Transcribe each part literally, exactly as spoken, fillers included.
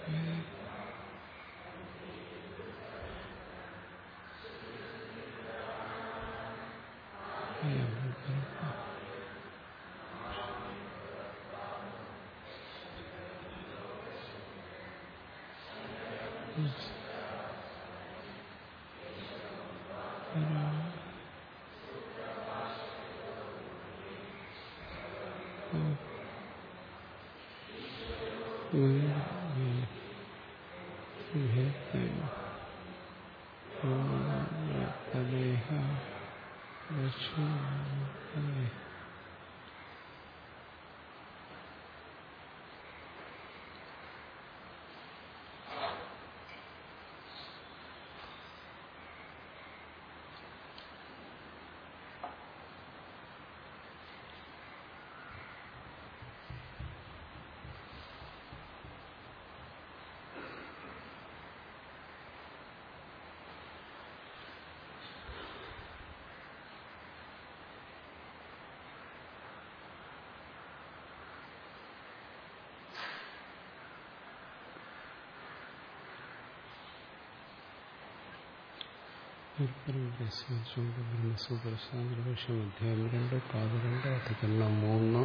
ബ്രഹ്മസൂത്രശാസ്ത്രം അധ്യായം രണ്ട് പാത രണ്ട് അധികരണം മൂന്ന്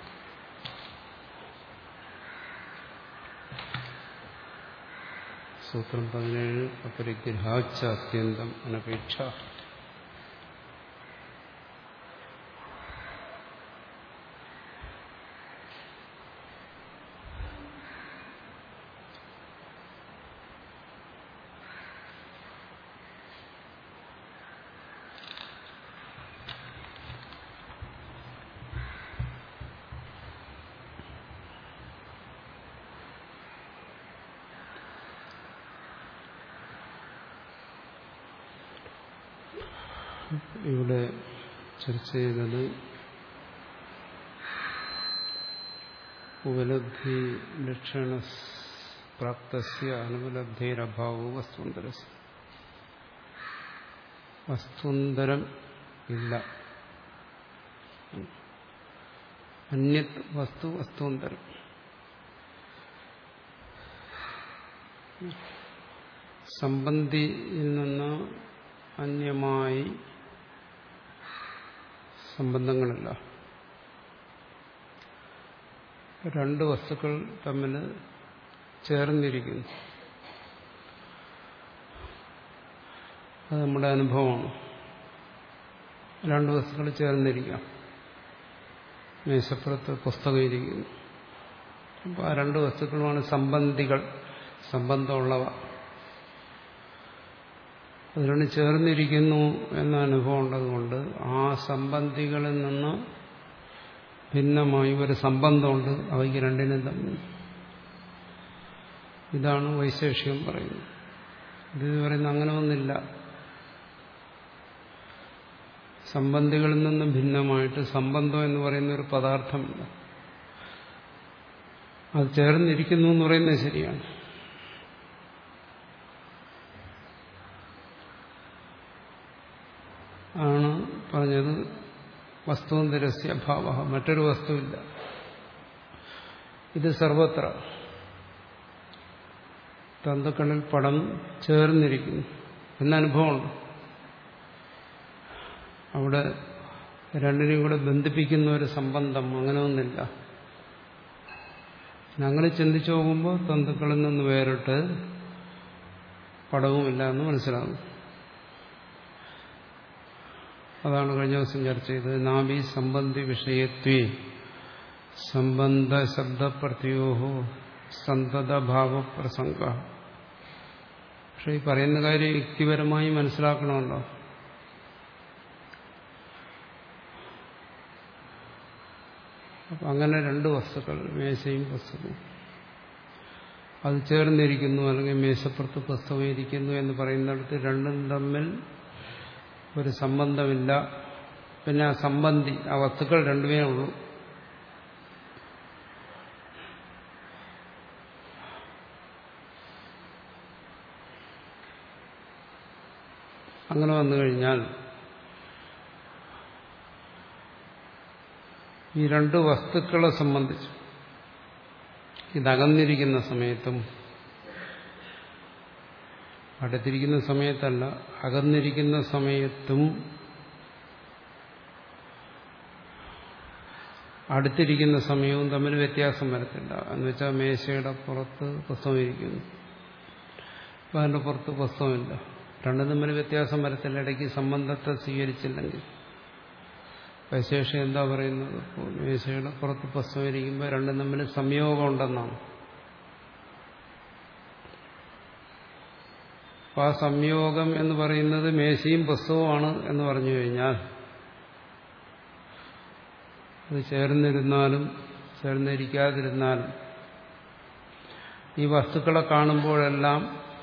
സൂത്രം പതിനേഴ് അപരിഗ്രഹാച്ച അത്യന്തം അനപേക്ഷ. ഇവിടെ ചർച്ച ചെയ്തത് ഉപലബ്ധി ലക്ഷണ പ്രാപ്തസ്യ അനുപലബ്ധിരഭാവോ വസ്തുന്തരസ്യ. വസ്തുന്തരം ഇല്ല, അന്യത് വസ്തു വസ്തുന്തരം. സംബന്ധിയിൽ നിന്ന് അന്യമായി സംബന്ധങ്ങളില്ല. രണ്ട് വസ്തുക്കൾ തമ്മിൽ ചേർന്നിരിക്കുന്നു. അത് നമ്മുടെ അനുഭവമാണ്. രണ്ട് വസ്തുക്കൾ ചേർന്നിരിക്കാം. മേശപ്പുറത്ത് പുസ്തകം ഇരിക്കുന്നു. അപ്പോൾ ആ രണ്ട് വസ്തുക്കളുമാണ് സംബന്ധികൾ, സംബന്ധമുള്ളവ. അതിനോട് ചേർന്നിരിക്കുന്നു എന്ന അനുഭവം ഉള്ളതുകൊണ്ട് ആ സംബന്ധികളിൽ നിന്ന് ഭിന്നമായി ഒരു സംബന്ധമുണ്ട് അവയ്ക്ക് രണ്ടിനും തമ്മിൽ. ഇതാണ് വൈശേഷികം പറയുന്നത്. ഇത് പറയുന്നത് അങ്ങനെ ഒന്നില്ല. സംബന്ധികളിൽ നിന്നും ഭിന്നമായിട്ട് സംബന്ധം എന്ന് പറയുന്ന ഒരു പദാർത്ഥമില്ല. അത് ചേർന്നിരിക്കുന്നു എന്ന് പറയുന്നത് ശരിയാണ്. ആണ് പറഞ്ഞത് വസ്തുന്തരസ്യ അഭാവ, മറ്റൊരു വസ്തുവില്ല. ഇത് സർവത്ര തന്തുക്കളിൽ പടം ചേർന്നിരിക്കുന്നു എന്നനുഭവമുണ്ട്. അവിടെ രണ്ടിനെയും കൂടെ ബന്ധിപ്പിക്കുന്ന ഒരു സംബന്ധം അങ്ങനെ ഒന്നില്ല. അങ്ങനെ ചിന്തിച്ചു പോകുമ്പോൾ തന്തുക്കളിൽ നിന്ന് വേറിട്ട് പടവുമില്ല എന്ന് മനസ്സിലാകും. അതാണ് കഴിഞ്ഞ ദിവസം ചർച്ച ചെയ്തത്. നാഭി സംബന്ധി വിഷയത്വേ സംബന്ധ ശബ്ദപ്രത്യോഹോ സന്തതഭാവപ്രസംഗ. പക്ഷെ ഈ പറയുന്ന കാര്യം യുക്തിപരമായി മനസ്സിലാക്കണമല്ലോ. അപ്പം അങ്ങനെ രണ്ട് വസ്തുക്കൾ, മേശയും പുസ്തകവും, അത് ചേർന്നിരിക്കുന്നു, അല്ലെങ്കിൽ മേശപ്പുറത്ത് പുസ്തകം ഇരിക്കുന്നു എന്ന് പറയുന്നിടത്ത് രണ്ടും തമ്മിൽ ഒരു സംബന്ധമില്ല. പിന്നെ ആ സംബന്ധി, ആ വസ്തുക്കൾ രണ്ടുമേ ഉള്ളൂ. അങ്ങനെ വന്നു കഴിഞ്ഞാൽ ഈ രണ്ട് വസ്തുക്കളെ സംബന്ധിച്ച് ഇതകന്നിരിക്കുന്ന സമയത്തും അടുത്തിരിക്കുന്ന സമയത്തല്ല, അകന്നിരിക്കുന്ന സമയത്തും അടുത്തിരിക്കുന്ന സമയവും തമ്മിൽ വ്യത്യാസം വരത്തില്ല. എന്ന് വെച്ചാൽ മേശയുടെ പുറത്ത് പുസ്തകം ഇരിക്കുന്നു, അപ്പം അതിൻ്റെ പുറത്ത് പുസ്തകമില്ല. രണ്ടും തമ്മിൽ വ്യത്യാസം വരത്തില്ല ഇടയ്ക്ക് സംബന്ധത്തെ സ്വീകരിച്ചില്ലെങ്കിൽ. വൈശേഷം എന്താ പറയുന്നത്? മേശയുടെ പുറത്ത് പുസ്തകം ഇരിക്കുമ്പോൾ രണ്ടും തമ്മിൽ സംയോഗം ഉണ്ടെന്നാണ്. അപ്പം ആ സംയോഗം എന്ന് പറയുന്നത് മേശയും പുസ്തകവുമാണ് എന്ന് പറഞ്ഞു കഴിഞ്ഞാൽ അത് ചേർന്നിരുന്നാലും ചേർന്നിരിക്കാതിരുന്നാലും ഈ വസ്തുക്കളെ കാണുമ്പോഴെല്ലാം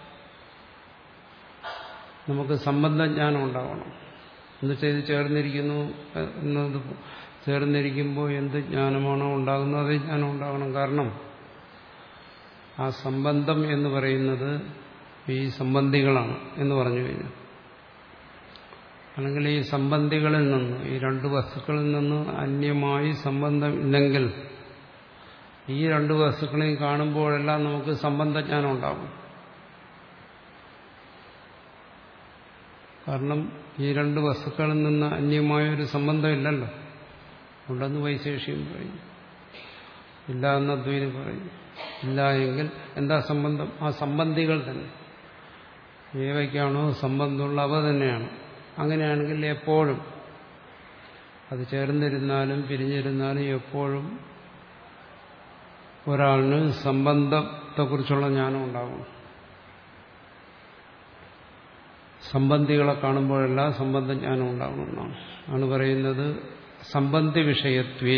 നമുക്ക് സംബന്ധജ്ഞാനം ഉണ്ടാവണം. എന്ന് ചെയ്ത് ചേർന്നിരിക്കുന്നു എന്നത് ചേർന്നിരിക്കുമ്പോൾ എന്ത് ജ്ഞാനമാണോ ഉണ്ടാകുന്നത് അതേ ജ്ഞാനം ഉണ്ടാകണം. കാരണം ആ സംബന്ധം എന്ന് പറയുന്നത് ഈ സംബന്ധികളാണ് എന്ന് പറഞ്ഞു കഴിഞ്ഞു. അല്ലെങ്കിൽ ഈ സംബന്ധികളിൽ നിന്ന്, ഈ രണ്ട് വസ്തുക്കളിൽ നിന്ന് അന്യമായി സംബന്ധം ഇല്ലെങ്കിൽ ഈ രണ്ട് വസ്തുക്കളെയും കാണുമ്പോഴെല്ലാം നമുക്ക് സംബന്ധജ്ഞാനം ഉണ്ടാകും. കാരണം ഈ രണ്ട് വസ്തുക്കളിൽ നിന്ന് അന്യമായൊരു സംബന്ധമില്ലല്ലോ. ഉണ്ടെന്ന് വൈശേഷികം പറയും, ഇല്ല എന്ന് അദ്വൈതി പറയും. ഇല്ല എങ്കിൽ എന്താ സംബന്ധം? ആ സംബന്ധികൾ തന്നെ. ഏവയ്ക്കാണോ സംബന്ധമുള്ള അവ തന്നെയാണ്. അങ്ങനെയാണെങ്കിൽ എപ്പോഴും അത് ചേർന്നിരുന്നാലും പിരിഞ്ഞിരുന്നാലും എപ്പോഴും ഒരാളിന് സംബന്ധത്തെക്കുറിച്ചുള്ള ജ്ഞാനം ഉണ്ടാകും. സംബന്ധികളെ കാണുമ്പോഴെല്ലാം സംബന്ധജ്ഞാനം ഉണ്ടാകണമെന്നാണ് ആണ് പറയുന്നത്. സംബന്ധി വിഷയത്വേ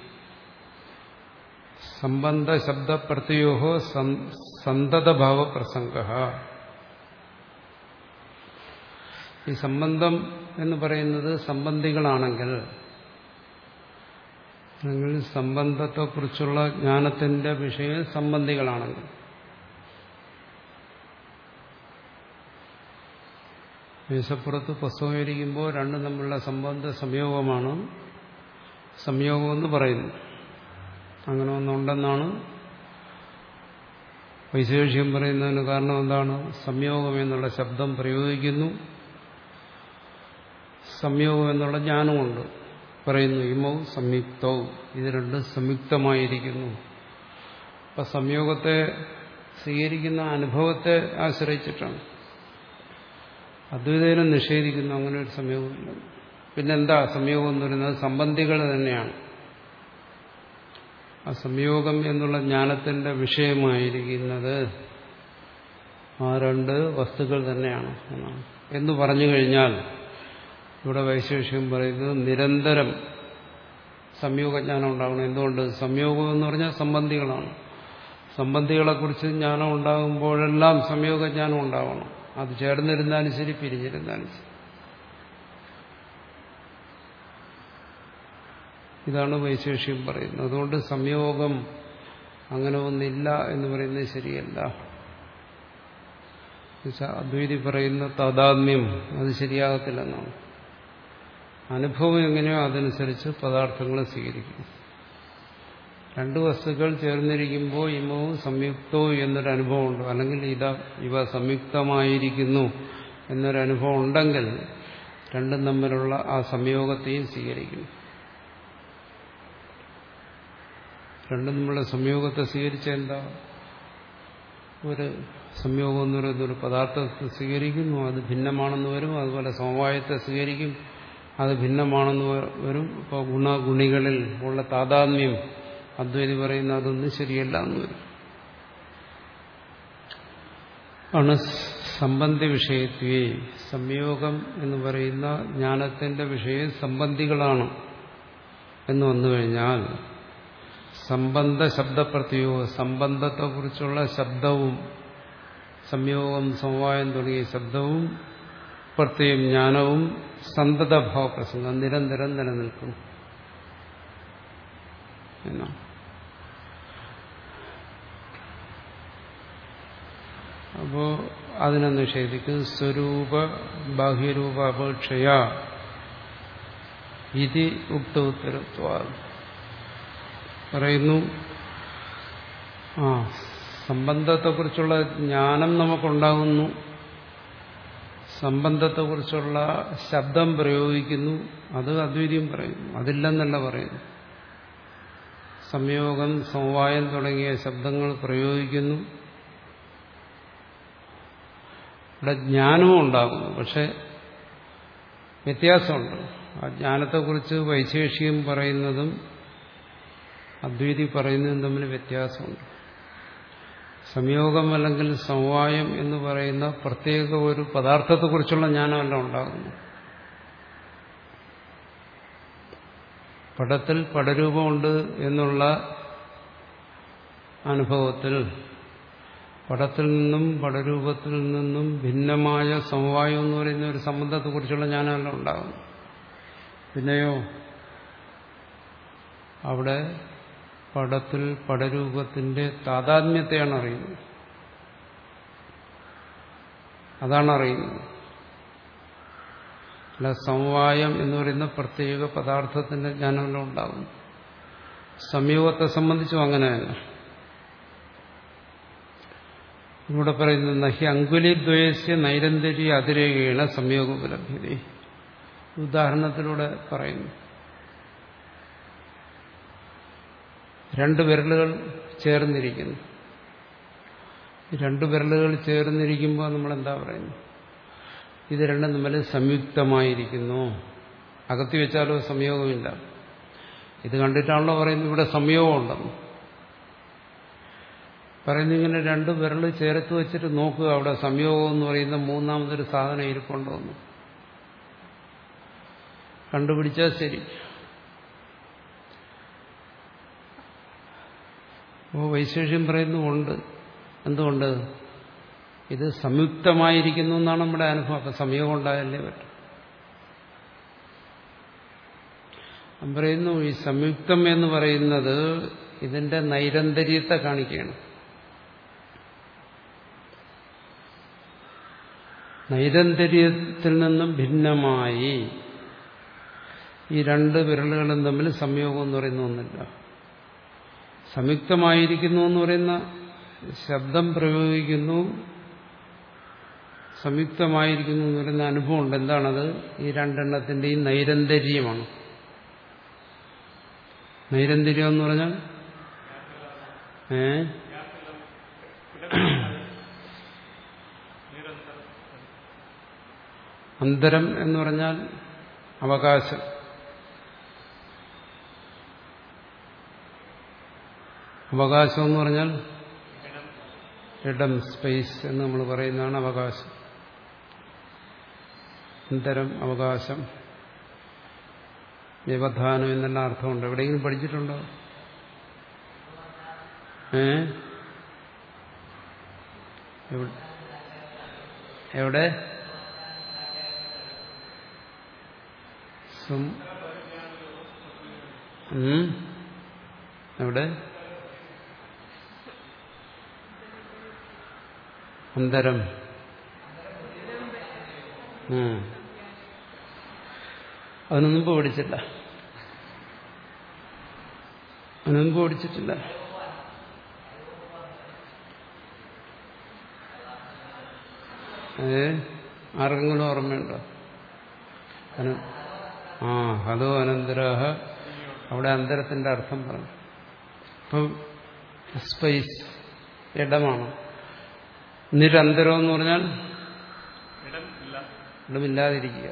സംബന്ധ ശബ്ദ പ്രത്യോഹോ സന്തതഭാവ പ്രസംഗ. ഈ സംബന്ധം എന്ന് പറയുന്നത് സംബന്ധികളാണെങ്കിൽ, അല്ലെങ്കിൽ സംബന്ധത്തെക്കുറിച്ചുള്ള ജ്ഞാനത്തിന്റെ വിഷയം സംബന്ധികളാണെങ്കിൽ, മേശപ്പുറത്ത് പുസ്തകം ഇരിക്കുമ്പോൾ രണ്ടും തമ്മിലുള്ള സംബന്ധ സംയോഗമാണ് സംയോഗമെന്ന് പറയുന്നു. അങ്ങനെ ഒന്നുണ്ടെന്നാണ് വൈശേഷ്യം പറയുന്നതിന് കാരണം എന്താണ്? സംയോഗം എന്നുള്ള ശബ്ദം പ്രയോഗിക്കുന്നു, സംയോഗം എന്നുള്ള ജ്ഞാനമുണ്ട്. പറയുന്നു ഇമൗ സംയുക്തവും, ഇത് രണ്ടും സംയുക്തമായിരിക്കുന്നു. അപ്പം സംയോഗത്തെ സ്വീകരിക്കുന്ന അനുഭവത്തെ ആശ്രയിച്ചിട്ടാണ്. അദ്വൈതനെ നിഷേധിക്കുന്നു, അങ്ങനെ ഒരു സംയോഗമില്ല. പിന്നെന്താ സംയോഗം എന്ന് പറയുന്നത്? സംബന്ധികൾ തന്നെയാണ്. ആ സംയോഗം എന്നുള്ള ജ്ഞാനത്തിന്റെ വിഷയമായിരിക്കുന്നത് ആ രണ്ട് വസ്തുക്കൾ തന്നെയാണ് എന്നാണ്. എന്ന് പറഞ്ഞു കഴിഞ്ഞാൽ ഇവിടെ വൈശേഷ്യം പറയുന്നത് നിരന്തരം സംയോഗജ്ഞാനം ഉണ്ടാകണം. എന്തുകൊണ്ട്? സംയോഗം എന്ന് പറഞ്ഞാൽ സംബന്ധികളാണ്. സംബന്ധികളെക്കുറിച്ച് ജ്ഞാനം ഉണ്ടാകുമ്പോഴെല്ലാം സംയോഗജ്ഞാനം ഉണ്ടാവണം. അത് ചേർന്നിരുന്നാലും ശരി, പിരിഞ്ഞിരുന്നാലും ശരി. ഇതാണ് വൈശേഷ്യം പറയുന്നത്. അതുകൊണ്ട് സംയോഗം അങ്ങനെ ഒന്നില്ല എന്ന് പറയുന്നത് ശരിയല്ല. അദ്വൈതി പറയുന്ന താദാത്മ്യം അത് ശരിയാകത്തില്ലെന്നാണ്. അനുഭവം എങ്ങനെയോ അതനുസരിച്ച് പദാർത്ഥങ്ങളെ സ്വീകരിക്കും. രണ്ട് വസ്തുക്കൾ ചേർന്നിരിക്കുമ്പോൾ ഇമവും സംയുക്തവും എന്നൊരു അനുഭവമുണ്ട്. അല്ലെങ്കിൽ ഇതാ ഇവ സംയുക്തമായിരിക്കുന്നു എന്നൊരനുഭവം ഉണ്ടെങ്കിൽ രണ്ടും തമ്മിലുള്ള ആ സംയോഗത്തെയും സ്വീകരിക്കും. രണ്ടും തമ്മിലുള്ള സംയോഗത്തെ സ്വീകരിച്ച എന്താ? ഒരു സംയോഗം എന്ന് പറയുന്ന ഒരു പദാർത്ഥത്തെ സ്വീകരിക്കുന്നു, അത് ഭിന്നമാണെന്ന് വരും. അതുപോലെ സമവായത്തെ സ്വീകരിക്കും, അത് ഭിന്നമാണെന്ന് വരും. ഇപ്പോൾ ഗുണഗുണികളിൽ ഉള്ള താദാത്മ്യം അദ്വൈതി പറയുന്ന അതൊന്നും ശരിയല്ല എന്ന് വരും. ആണ് സംബന്ധി വിഷയത്വേ. സംയോഗം എന്ന് പറയുന്ന ജ്ഞാനത്തിന്റെ വിഷയം സംബന്ധികളാണ് എന്ന് വന്നു കഴിഞ്ഞാൽ സംബന്ധ ശബ്ദപ്രത്യോഗം, സംബന്ധത്തെക്കുറിച്ചുള്ള ശബ്ദവും സംയോഗം സമവായം തുടങ്ങിയ ശബ്ദവും പ്രത്യേകം ജ്ഞാനവും സന്തതഭാവ പ്രസംഗം നിരന്തരം നിലനിൽക്കും എന്നാണ്. അപ്പോ അതിനെ നിഷേധിക്കും. സ്വരൂപ ബാഹ്യരൂപ അപേക്ഷയാ ഇതി ഉക്ത ഉത്തരത്വ പറയുന്നു. ആ സംബന്ധത്തെക്കുറിച്ചുള്ള ജ്ഞാനം നമുക്കുണ്ടാകുന്നു സംബന്ധത്തെക്കുറിച്ചുള്ള ശബ്ദം പ്രയോഗിക്കുന്നു, അത് അദ്വൈതം പറയുന്നു. അതില്ലെന്നല്ല പറയുന്നു. സംയോഗം, സമവായം തുടങ്ങിയ ശബ്ദങ്ങൾ പ്രയോഗിക്കുന്നു. ഇവിടെ ജ്ഞാനവും ഉണ്ടാകുന്നു. പക്ഷെ വ്യത്യാസമുണ്ട്. ആ ജ്ഞാനത്തെക്കുറിച്ച് വൈശേഷികം പറയുന്നതും അദ്വൈതി പറയുന്നതും തമ്മിൽ വ്യത്യാസമുണ്ട്. സംയോഗം അല്ലെങ്കിൽ സമവായം എന്ന് പറയുന്ന പ്രത്യേക ഒരു പദാർത്ഥത്തെക്കുറിച്ചുള്ള ജ്ഞാനമല്ല ഉണ്ടാകുന്നു. പടത്തിൽ പടരൂപമുണ്ട് എന്നുള്ള അനുഭവത്തിൽ പടത്തിൽ നിന്നും പടരൂപത്തിൽ നിന്നും ഭിന്നമായ സമവായം എന്ന് പറയുന്ന ഒരു സംബന്ധത്തെക്കുറിച്ചുള്ള ജ്ഞാനമല്ല ഉണ്ടാകുന്നു. പിന്നെയോ അവിടെ പടത്തിൽ പടരൂപത്തിന്റെ താതാത്മ്യത്തെയാണ് അറിയുന്നത്. അതാണ് അറിയുന്നത്. അല്ല സമവായം എന്ന് പറയുന്ന പ്രത്യേക പദാർത്ഥത്തിന്റെ ജ്ഞാനമല്ല ഉണ്ടാകുന്നു. സംയോഗത്തെ സംബന്ധിച്ചും അങ്ങനെ തന്നെ. ഇവിടെ പറയുന്നത് നഹി അങ്കുലിദ്വയസ്യ നൈരന്തര്യ അതിരേകേണ സംയോഗോപലഭ്യത. ഉദാഹരണത്തിലൂടെ പറയുന്നു. രണ്ട് വിരലുകൾ ചേർന്നിരിക്കുന്നു. രണ്ട് വിരലുകൾ ചേർന്നിരിക്കുമ്പോൾ നമ്മളെന്താ പറയുന്നു? ഇത് രണ്ടും തമ്മിൽ സംയുക്തമായിരിക്കുന്നു. അകത്തി വെച്ചാലോ സംയോഗമില്ല. ഇത് കണ്ടിട്ടാണല്ലോ പറയുന്നത് ഇവിടെ സംയോഗമുണ്ടെന്ന് പറയുന്നത്. ഇങ്ങനെ രണ്ട് വിരൽ ചേർത്ത് വെച്ചിട്ട് നോക്കുക, അവിടെ സംയോഗം എന്ന് പറയുന്ന മൂന്നാമതൊരു സാധനം ഇരിപ്പുണ്ടോന്ന് കണ്ടുപിടിച്ചാൽ ശരി. അപ്പോൾ വൈശേഷ്യം പറയുന്നു ഉണ്ട്. എന്തുകൊണ്ട്? ഇത് സംയുക്തമായിരിക്കുന്നു എന്നാണ് നമ്മുടെ അനുഭവം. അപ്പം സംയോഗം ഉണ്ടായല്ലേ പറ്റും. ഞാൻ പറയുന്നു ഈ സംയുക്തം എന്ന് പറയുന്നത് ഇതിന്റെ നൈരന്തര്യത്തെ കാണിക്കുകയാണ്. നൈരന്തര്യത്തിൽ നിന്നും ഭിന്നമായി ഈ രണ്ട് വിരലുകളും തമ്മിൽ സംയോഗം എന്ന് പറയുന്ന ഒന്നില്ല. സംയുക്തമായിരിക്കുന്നു എന്ന് പറയുന്ന ശബ്ദം പ്രയോഗിക്കുന്നു, സംയുക്തമായിരിക്കുന്നു എന്ന് പറയുന്ന അനുഭവമുണ്ട്. എന്താണത്? ഈ രണ്ടെണ്ണത്തിന്റെയും നൈരന്തര്യമാണ്. നൈരന്തര്യം എന്ന് പറഞ്ഞാൽ ഏ അന്തരം എന്ന് പറഞ്ഞാൽ അവകാശം. അവകാശം എന്ന് പറഞ്ഞാൽ ഇടം, സ്പേസ് എന്ന് നമ്മൾ പറയുന്നതാണ് അവകാശം. അന്തരം, അവകാശം, വ്യവധാനം എന്നെല്ലാം അർത്ഥമുണ്ട്. എവിടെയെങ്കിലും പഠിച്ചിട്ടുണ്ടോ? ഏ എവിടെ? എവിടെ? അന്തരം. അതിനു മുമ്പ് പഠിച്ചില്ല. അതിനു മുമ്പ് പഠിച്ചിട്ടില്ല. ഏ ആർക്കെങ്കിലും ഓർമ്മയുണ്ടോ? ആ ഹതോ അനന്തരാഹ. അവിടെ അന്തരത്തിന്റെ അർത്ഥം പറഞ്ഞു. ഇപ്പം സ്പേസ് ഇടമാണ്. നിരന്തരം എന്ന് പറഞ്ഞാൽ ഇടമില്ലാതിരിക്കുക.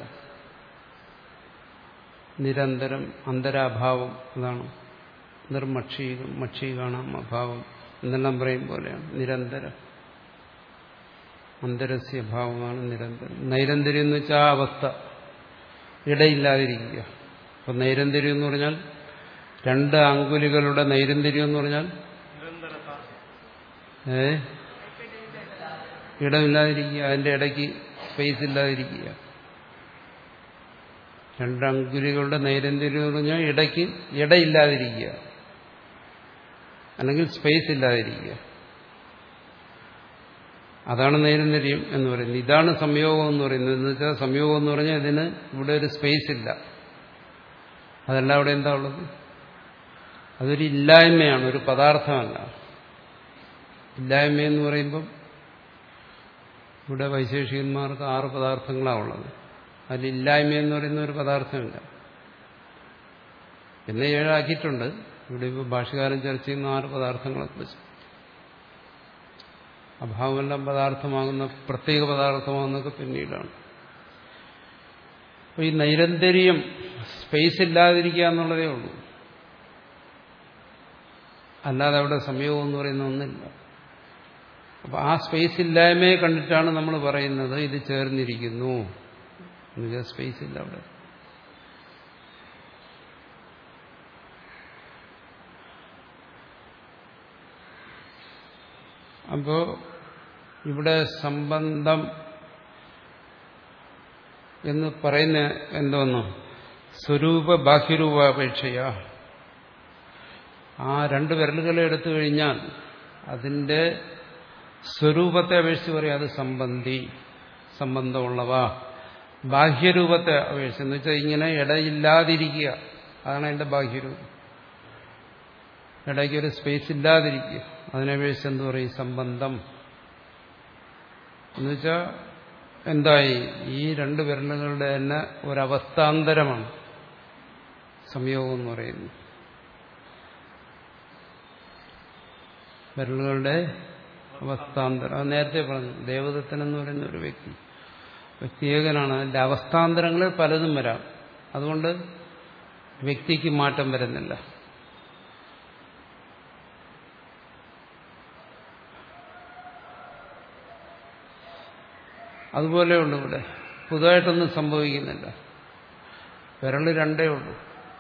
നിരന്തരം, അന്തരാഭാവം. അതാണ് നിർമക്ഷീകം, മക്ഷീകാണാം അഭാവം എന്നെല്ലാം പറയും പോലെയാണ് നിരന്തരം. അന്തരസ്യ ഭാവമാണ് നിരന്തരം. നൈരന്തര്യം എന്ന് വെച്ചാൽ ആ അവസ്ഥ, ഇടയില്ലാതിരിക്കുക. അപ്പൊ നൈരന്തര്യം എന്ന് പറഞ്ഞാൽ രണ്ട് അങ്കുലികളുടെ നൈരന്തര്യം എന്ന് പറഞ്ഞാൽ ഏ ഇടമില്ലാതിരിക്കുക, അതിന്റെ ഇടയ്ക്ക് സ്പേസ് ഇല്ലാതിരിക്കുക. രണ്ട് അങ്കുലികളുടെ നൈരന്തര്യം എന്ന് പറഞ്ഞാൽ ഇടയ്ക്ക് ഇടയില്ലാതിരിക്കുക, അല്ലെങ്കിൽ സ്പേസ് ഇല്ലാതിരിക്കുക. അതാണ് നൈരന്തര്യം എന്ന് പറയുന്നത്. ഇതാണ് സംയോഗം എന്ന് പറയുന്നത്. എന്ന് വെച്ചാൽ സംയോഗം എന്ന് പറഞ്ഞാൽ ഇതിന് ഇവിടെ ഒരു സ്പേസ് ഇല്ല. അതല്ല അവിടെ എന്താ ഉള്ളത്? അതൊരു ഇല്ലായ്മയാണ്, ഒരു പദാർത്ഥമല്ല. ഇല്ലായ്മ എന്ന് പറയുമ്പം ഇവിടെ വൈശേഷികന്മാർക്ക് ആറ് പദാർത്ഥങ്ങളാണ് ഉള്ളത്. അതിലില്ലായ്മ എന്ന് പറയുന്ന ഒരു പദാർത്ഥമില്ല. പിന്നെ ഏഴാക്കിയിട്ടുണ്ട്. ഇവിടെ ഇപ്പോൾ ഭാഷകാരൻ ചർച്ച ചെയ്യുന്ന ആറ് പദാർത്ഥങ്ങളെക്കുറിച്ച്. അഭാവമെല്ലാം പദാർത്ഥമാകുന്ന പ്രത്യേക പദാർത്ഥമാകുന്നതൊക്കെ പിന്നീടാണ്. അപ്പോൾ ഈ നൈരന്തര്യം സ്പേസ് ഇല്ലാതിരിക്കുക എന്നുള്ളതേ ഉള്ളൂ. അല്ലാതെ അവിടെ സംയോഗം എന്ന് പറയുന്ന ഒന്നില്ല. അപ്പോൾ ആ സ്പേസ് ഇല്ലായ്മയെ കണ്ടിട്ടാണ് നമ്മൾ പറയുന്നത് ഇത് ചേർന്നിരിക്കുന്നു എന്നുവെച്ചാൽ സ്പേസ് ഇല്ല അവിടെ. അപ്പോ ഇവിടെ സംബന്ധം എന്ന് പറയുന്ന എന്തോന്നു സ്വരൂപ ബാഹ്യരൂപാപേക്ഷയ. ആ രണ്ട് വിരലുകളെ എടുത്തു കഴിഞ്ഞാൽ അതിന്റെ സ്വരൂപത്തെ അപേക്ഷിച്ച് പറയാം അത് സംബന്ധി, സംബന്ധമുള്ളവ. ബാഹ്യരൂപത്തെ അപേക്ഷിച്ച് എന്ന് വെച്ചാൽ ഇങ്ങനെ ഇടയില്ലാതിരിക്കുക, അതാണ് അതിന്റെ ബാഹ്യരൂപം. ഇടയ്ക്ക് ഒരു സ്പേസ് ഇല്ലാതിരിക്കുക, അതിനപേക്ഷിച്ച് എന്ത് പറയും സംബന്ധം എന്നുവെച്ചാൽ എന്തായി ഈ രണ്ട് വിരലുകളുടെ തന്നെ ഒരവസ്ഥാന്തരമാണ് സംയോഗം എന്ന് പറയുന്നത്. വിരലുകളുടെ അവസ്ഥാന്തരം അത് നേരത്തെ പറഞ്ഞു. ദേവദത്തൻ എന്ന് പറയുന്ന ഒരു വ്യക്തി വ്യക്തിയേകനാണ്. അതിന്റെ അവസ്ഥാന്തരങ്ങളിൽ പലതും വരാം. അതുകൊണ്ട് വ്യക്തിക്ക് മാറ്റം വരുന്നില്ല. അതുപോലെയുള്ളൂ ഇവിടെ. പുതുതായിട്ടൊന്നും സംഭവിക്കുന്നില്ല. വിരൽ രണ്ടേ ഉള്ളൂ.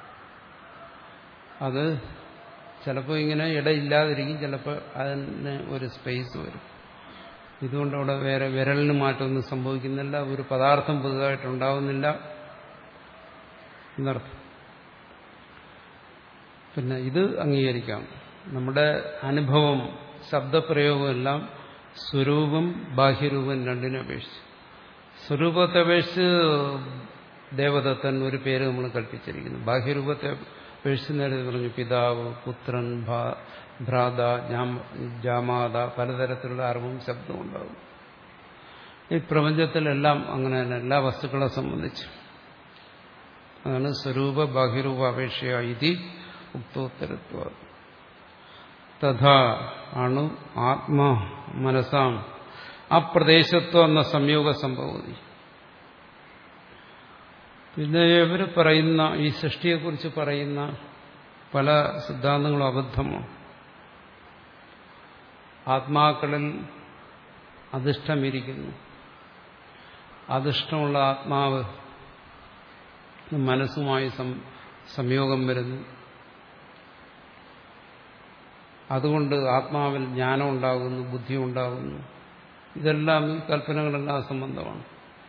അത് ചിലപ്പോൾ ഇങ്ങനെ ഇടയില്ലാതിരിക്കും, ചിലപ്പോൾ അതിന് ഒരു സ്പേസ് വരും. ഇതുകൊണ്ട് അവിടെ വേറെ വിരലിന് മാറ്റമൊന്നും സംഭവിക്കുന്നില്ല, ഒരു പദാർത്ഥം പുതുതായിട്ടുണ്ടാവുന്നില്ല എന്നർത്ഥം. പിന്നെ ഇത് അംഗീകരിക്കാം. നമ്മുടെ അനുഭവം ശബ്ദപ്രയോഗം എല്ലാം സ്വരൂപം ബാഹ്യരൂപം രണ്ടിനെ അപേക്ഷിച്ച്. സ്വരൂപത്തെ അപേക്ഷിച്ച് ദേവദത്തൻ ഒരു പേര് നമ്മൾ കൽപ്പിച്ചിരിക്കുന്നു. ബാഹ്യരൂപത്തെ അപേക്ഷിച്ച് നേരത്തെ പറഞ്ഞു പിതാവ്, പുത്രൻ, ഭ്രാത, ജാമാത, പലതരത്തിലുള്ള അറിവും ശബ്ദവും ഉണ്ടാകും. ഈ പ്രപഞ്ചത്തിലെല്ലാം അങ്ങനെ തന്നെ, എല്ലാ വസ്തുക്കളെ സംബന്ധിച്ച്. അതാണ് സ്വരൂപ ബാഹ്യരൂപ അപേക്ഷയ ഇതി ഉക്തോത്തരത്വ. തഥാ അണു ആത്മാ മനസാം അപ്രദേശത്വം എന്ന സംയോഗ സംഭവതി. പിന്നെ ഇവർ പറയുന്ന ഈ സൃഷ്ടിയെക്കുറിച്ച് പറയുന്ന പല സിദ്ധാന്തങ്ങളും അബദ്ധമാണ്. ആത്മാക്കളിൽ അധിഷ്ഠമിരിക്കുന്നു, അധിഷ്ഠമുള്ള ആത്മാവ് മനസ്സുമായി സംയോഗം വരുന്നു, അതുകൊണ്ട് ആത്മാവിൽ ജ്ഞാനം ഉണ്ടാകുന്നു, ബുദ്ധി ഉണ്ടാകുന്നു. ഇതെല്ലാം ഈ കൽപ്പനകളെല്ലാം സംബന്ധമാണ്.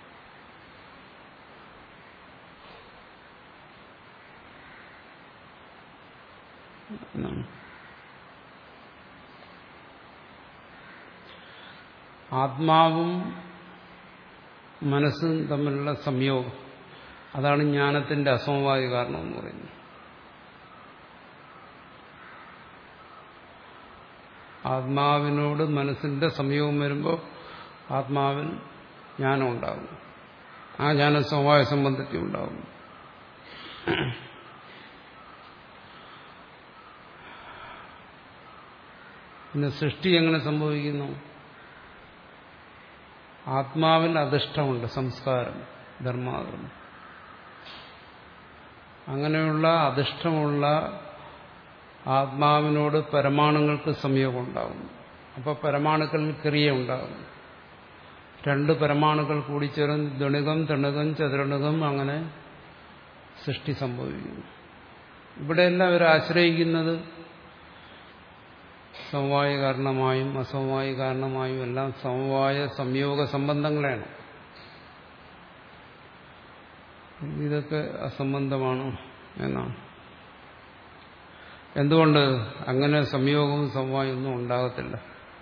ആത്മാവും മനസ്സും തമ്മിലുള്ള സംയോഗം, അതാണ് ജ്ഞാനത്തിന്റെ അസമവായ കാരണം എന്ന് പറയുന്നത്. ആത്മാവിനോട് മനസ്സിന്റെ സംയോഗം വരുമ്പോൾ ആത്മാവിൽ ജ്ഞാനം ഉണ്ടാകും. ആ ജ്ഞാനം സമവായ സംബന്ധത്തിൽ ഉണ്ടാകും. പിന്നെ സൃഷ്ടി എങ്ങനെ സംഭവിക്കുന്നു? ആത്മാവിൽ അധിഷ്ഠമുണ്ട്, സംസ്കാരം, ധർമാധർമ്മം. അങ്ങനെയുള്ള അധിഷ്ഠമുള്ള ആത്മാവിനോട് പരമാണുങ്ങൾക്ക് സംയോഗം ഉണ്ടാകുന്നു. അപ്പോൾ പരമാണുക്കളിൽ ക്രിയ ഉണ്ടാകുന്നു. രണ്ട് പരമാണുക്കൾ കൂടിച്ചേർന്ന് ദ്വണികം, തണുകം, ചതുരണുകം, അങ്ങനെ സൃഷ്ടി സംഭവിക്കുന്നു. ഇവിടെയെല്ലാം അവർ ആശ്രയിക്കുന്നത് സമവായ കാരണമായും അസമവായ കാരണമായും എല്ലാം സമവായ സംയോഗ സംബന്ധങ്ങളാണ്. ഇതൊക്കെ അസംബന്ധമാണ് എന്നാണ്. എന്തുകൊണ്ട്? അങ്ങനെ സംയോഗവും സമവായവും ഒന്നും ഉണ്ടാകത്തില്ല.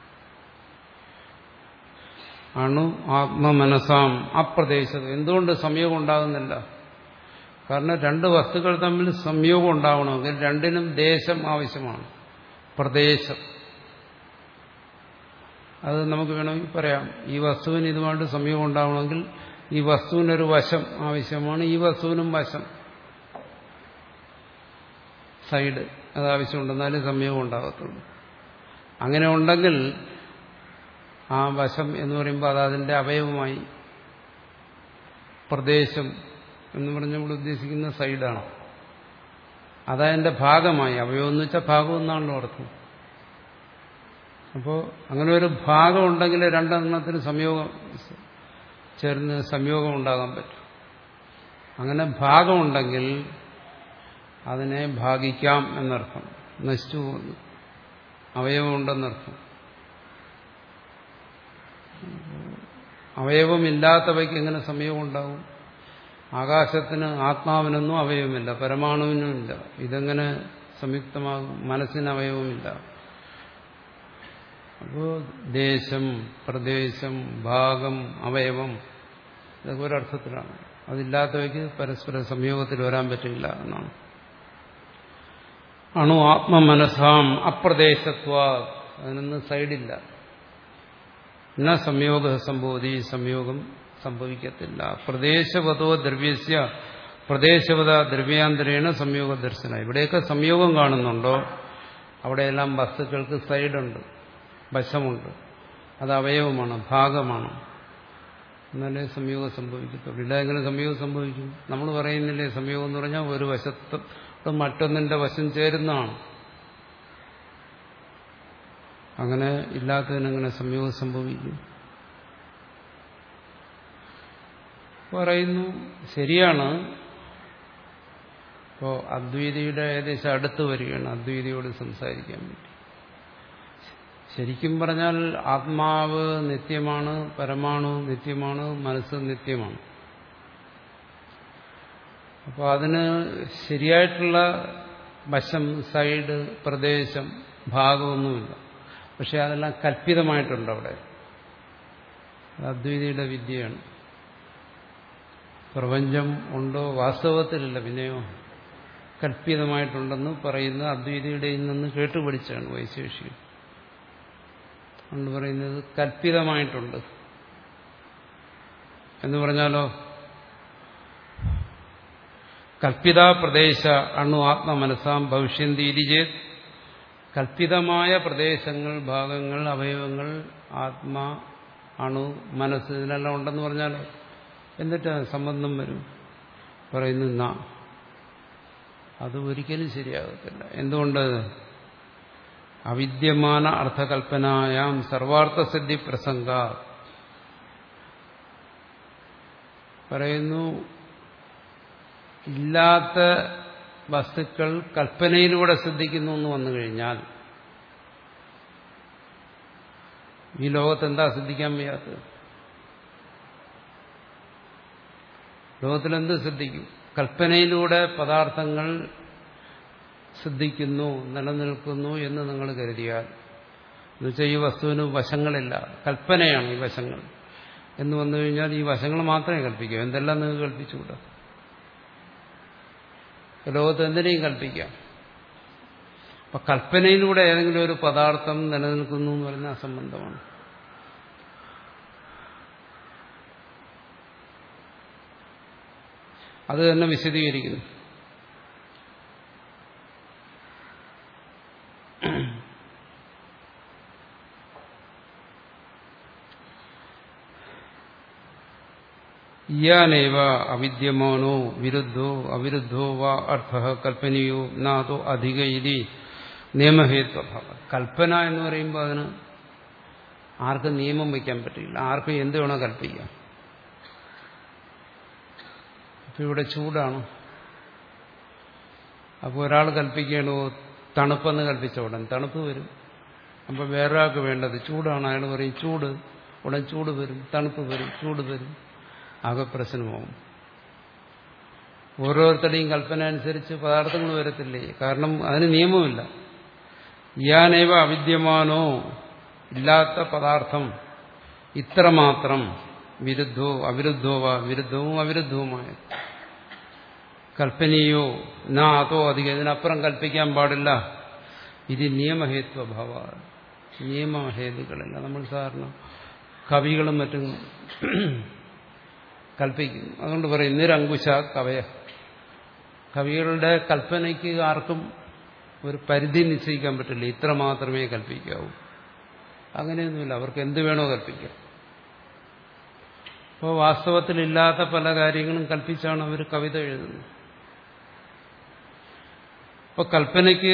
അണു ആത്മമനസാം അപ്രദേശത്ത് എന്തുകൊണ്ട് സംയോഗം ഉണ്ടാകുന്നില്ല? കാരണം രണ്ട് വസ്തുക്കൾ തമ്മിൽ സംയോഗം ഉണ്ടാവണമെങ്കിൽ രണ്ടിനും ദേശം ആവശ്യമാണ്, പ്രദേശം. അത് നമുക്ക് വേണമെങ്കിൽ പറയാം. ഈ വസ്തുവിന് ഇതുമായിട്ട് സംയോഗം ഉണ്ടാവണമെങ്കിൽ ഈ വസ്തുവിനൊരു വശം ആവശ്യമാണ്, ഈ വസ്തുവിനും വശം സൈഡ് അത് ആവശ്യമുണ്ടെന്നാലേ സംയോഗം ഉണ്ടാകത്തുള്ളൂ. അങ്ങനെ ഉണ്ടെങ്കിൽ ആ വശം എന്ന് പറയുമ്പോൾ അത് അതിന്റെ അവയവമായി. പ്രദേശം എന്ന് പറഞ്ഞ് നമ്മൾ ഉദ്ദേശിക്കുന്ന സൈഡാണ്, അതതിന്റെ ഭാഗമായി. അവയവം എന്ന് വെച്ചാൽ ഭാഗം എന്നാണല്ലോ അർത്ഥം. അപ്പോൾ അങ്ങനെ ഒരു ഭാഗം ഉണ്ടെങ്കിൽ രണ്ടെണ്ണത്തിന് സംയോഗം ചേർന്ന് സംയോഗം ഉണ്ടാകാൻ പറ്റും. അങ്ങനെ ഭാഗമുണ്ടെങ്കിൽ അതിനെ ഭാഗിക്കാം എന്നർത്ഥം. നശിച്ചു പോകുന്നു, അവയവമുണ്ടെന്നർത്ഥം. അവയവമില്ലാത്തവയ്ക്ക് എങ്ങനെ സംയോഗം ഉണ്ടാകും? ആകാശത്തിന് ആത്മാവിനൊന്നും അവയവമില്ല, പരമാണുവിനും ഇല്ല. ഇതെങ്ങനെ സംയുക്തമാകും? മനസ്സിന് അവയവമില്ല. അപ്പോൾ ദേശം, പ്രദേശം, ഭാഗം, അവയവം ഇതൊക്കെ ഒരർത്ഥത്തിലാണ്. അതില്ലാത്തവയ്ക്ക് പരസ്പര സംയോഗത്തിൽ വരാൻ പറ്റില്ല എന്നാണ്. അണു ആത്മമനസാം അപ്രദേശത്വ, അതിനൊന്നും സൈഡില്ല. ന സംയോഗ സംഭവതി, സംയോഗം സംഭവിക്കത്തില്ല. പ്രദേശവതോ ദ്രവ്യസ്യ പ്രദേശവത ദ്രവ്യാന്തരേണ സംയോഗ ദർശന. ഇവിടെയൊക്കെ സംയോഗം കാണുന്നുണ്ടോ അവിടെയെല്ലാം വസ്തുക്കൾക്ക് സൈഡുണ്ട്, വശമുണ്ട്. അത് അവയവമാണ്, ഭാഗമാണ്. എന്നാലേ സംയോഗം സംഭവിക്കത്തുള്ളൂ. ഇല്ല എങ്ങനെ സംയോഗം സംഭവിക്കും? നമ്മൾ പറയുന്നില്ലേ സംയോഗം എന്ന് പറഞ്ഞാൽ ഒരു വശത്ത് മറ്റൊന്നിന്റെ വശം ചേരുന്നതാണ്. അങ്ങനെ ഇല്ലാത്തതിനെങ്ങനെ സംയോഗം സംഭവിക്കും? പറയുന്നു ശരിയാണ്. ഇപ്പോൾ അദ്വൈതിയുടെ ഏകദേശം അടുത്ത് വരികയാണ് അദ്വൈതിയോട് സംസാരിക്കാൻ വേണ്ടി. ശരിക്കും പറഞ്ഞാൽ ആത്മാവ് നിത്യമാണ്, പരമാണു നിത്യമാണ്, മനസ്സ് നിത്യമാണ്. അപ്പോൾ അതിന് ശരിയായിട്ടുള്ള വശം, സൈഡ്, പ്രദേശം, ഭാഗമൊന്നുമില്ല. പക്ഷെ അതെല്ലാം കല്പിതമായിട്ടുണ്ട് അവിടെ. അദ്വൈതിയുടെ വിദ്യയാണ്. പ്രപഞ്ചം ഉണ്ടോ? വാസ്തവത്തിലില്ല, പിന്നെയോ കല്പിതമായിട്ടുണ്ടെന്ന് പറയുന്നത് അദ്വൈതിയുടെയിൽ നിന്ന് കേട്ടുപഠിച്ചാണ് വൈശേഷികം. അതുകൊണ്ട് പറയുന്നത് കല്പിതമായിട്ടുണ്ട് എന്ന് പറഞ്ഞാലോ, കല്പിത പ്രദേശ അണു ആത്മമനസാം ഭവിഷ്യന്തി ചേത്, കല്പിതമായ പ്രദേശങ്ങൾ, ഭാഗങ്ങൾ, അവയവങ്ങൾ, ആത്മാ, അണു, മനസ്സ് ഇതിനെല്ലാം ഉണ്ടെന്ന് പറഞ്ഞാലോ എന്നിട്ട് സംബന്ധം വരും. പറയുന്നു ന, അത് ഒരിക്കലും ശരിയാകത്തില്ല. എന്തുകൊണ്ട്? അവിദ്യമാന അർത്ഥകൽപ്പനായാം സർവാർത്ഥസിദ്ധി പ്രസംഗ. പറയുന്നു ഇല്ലാത്ത വസ്തുക്കൾ കൽപ്പനയിലൂടെ സിദ്ധിക്കുന്നു എന്ന് വന്നു കഴിഞ്ഞാൽ ഈ ലോകത്ത് എന്താ സിദ്ധിക്കാൻ വയ്യാത്തത്? ലോകത്തിലെന്ത് സിദ്ധിക്കും? കൽപ്പനയിലൂടെ പദാർത്ഥങ്ങൾ സിദ്ധിക്കുന്നു, നിലനിൽക്കുന്നു എന്ന് നിങ്ങൾ കരുതിയാൽ, എന്നുവെച്ചാൽ ഈ വസ്തുവിന് വശങ്ങളില്ല, കൽപ്പനയാണ് ഈ വശങ്ങൾ എന്ന് വന്നു കഴിഞ്ഞാൽ ഈ വശങ്ങൾ മാത്രമേ കൽപ്പിക്കൂ. എന്തെല്ലാം നിങ്ങൾക്ക് കൽപ്പിച്ചുകൂടാ? ലോകത്ത് എന്തിനേയും കൽപ്പിക്കാം. അപ്പൊ കൽപ്പനയിലൂടെ ഏതെങ്കിലും ഒരു പദാർത്ഥം നിലനിൽക്കുന്നു എന്ന് പറയുന്ന അസംബന്ധമാണ്. അത് തന്നെ വിശദീകരിക്കുന്നു. യാനേവ അവിദ്യമാനോ വിരുദ്ധോ അവിരുദ്ധോ വാ അർത്ഥ കൽപ്പനയോ നാതോ അധിക ഇതി നിയമഹേത്വ. കൽപ്പന എന്ന് പറയുമ്പോൾ അതിന് ആർക്കും നിയമം വയ്ക്കാൻ പറ്റില്ല, ആർക്കും എന്ത് വേണോ കൽപ്പിക്കാം. ഇപ്പം ഇവിടെ ചൂടാണ്, അപ്പോൾ ഒരാൾ കൽപ്പിക്കണോ തണുപ്പെന്ന് കൽപ്പിച്ച ഉടൻ തണുപ്പ് വരും. അപ്പോൾ വേറൊരാൾക്ക് വേണ്ടത് ചൂടാണ്, അയാൾ പറയും ചൂട്, ഉടൻ ചൂട് വരും, തണുപ്പ് വരും, ചൂട് വരും, ആകെ പ്രശ്നമാവും. ഓരോരുത്തരുടെയും കൽപ്പന അനുസരിച്ച് പദാർത്ഥങ്ങൾ വരത്തില്ലേ? കാരണം അതിന് നിയമമില്ല. യാനേവ അവിദ്യമാനോ, ഇല്ലാത്ത പദാർത്ഥം ഇത്രമാത്രം, വിരുദ്ധോ അവിരുദ്ധോ വാ, വിരുദ്ധവും അവിരുദ്ധവുമായ, കൽപ്പനയോ നാ അതോ അധികം, ഇതിനപ്പുറം കൽപ്പിക്കാൻ പാടില്ല. ഇത് നിയമഹേത്വഭാവ, നിയമഹേതുക്കളില്ല. നമ്മൾ സാധാരണ കവികളും മറ്റും കൽപ്പിക്കുന്നു. അതുകൊണ്ട് പറയും നിരങ്കുശ കവയ. കവികളുടെ കൽപ്പനയ്ക്ക് ആർക്കും ഒരു പരിധി നിശ്ചയിക്കാൻ പറ്റില്ല. ഇത്ര മാത്രമേ കൽപ്പിക്കാവൂ. അങ്ങനെയൊന്നുമില്ല. അവർക്ക് എന്ത് വേണോ കൽപ്പിക്കാം. അപ്പോൾ വാസ്തവത്തിലില്ലാത്ത പല കാര്യങ്ങളും കൽപ്പിച്ചാണ് അവർ കവിത എഴുതുന്നത്. അപ്പോൾ കൽപ്പനയ്ക്ക്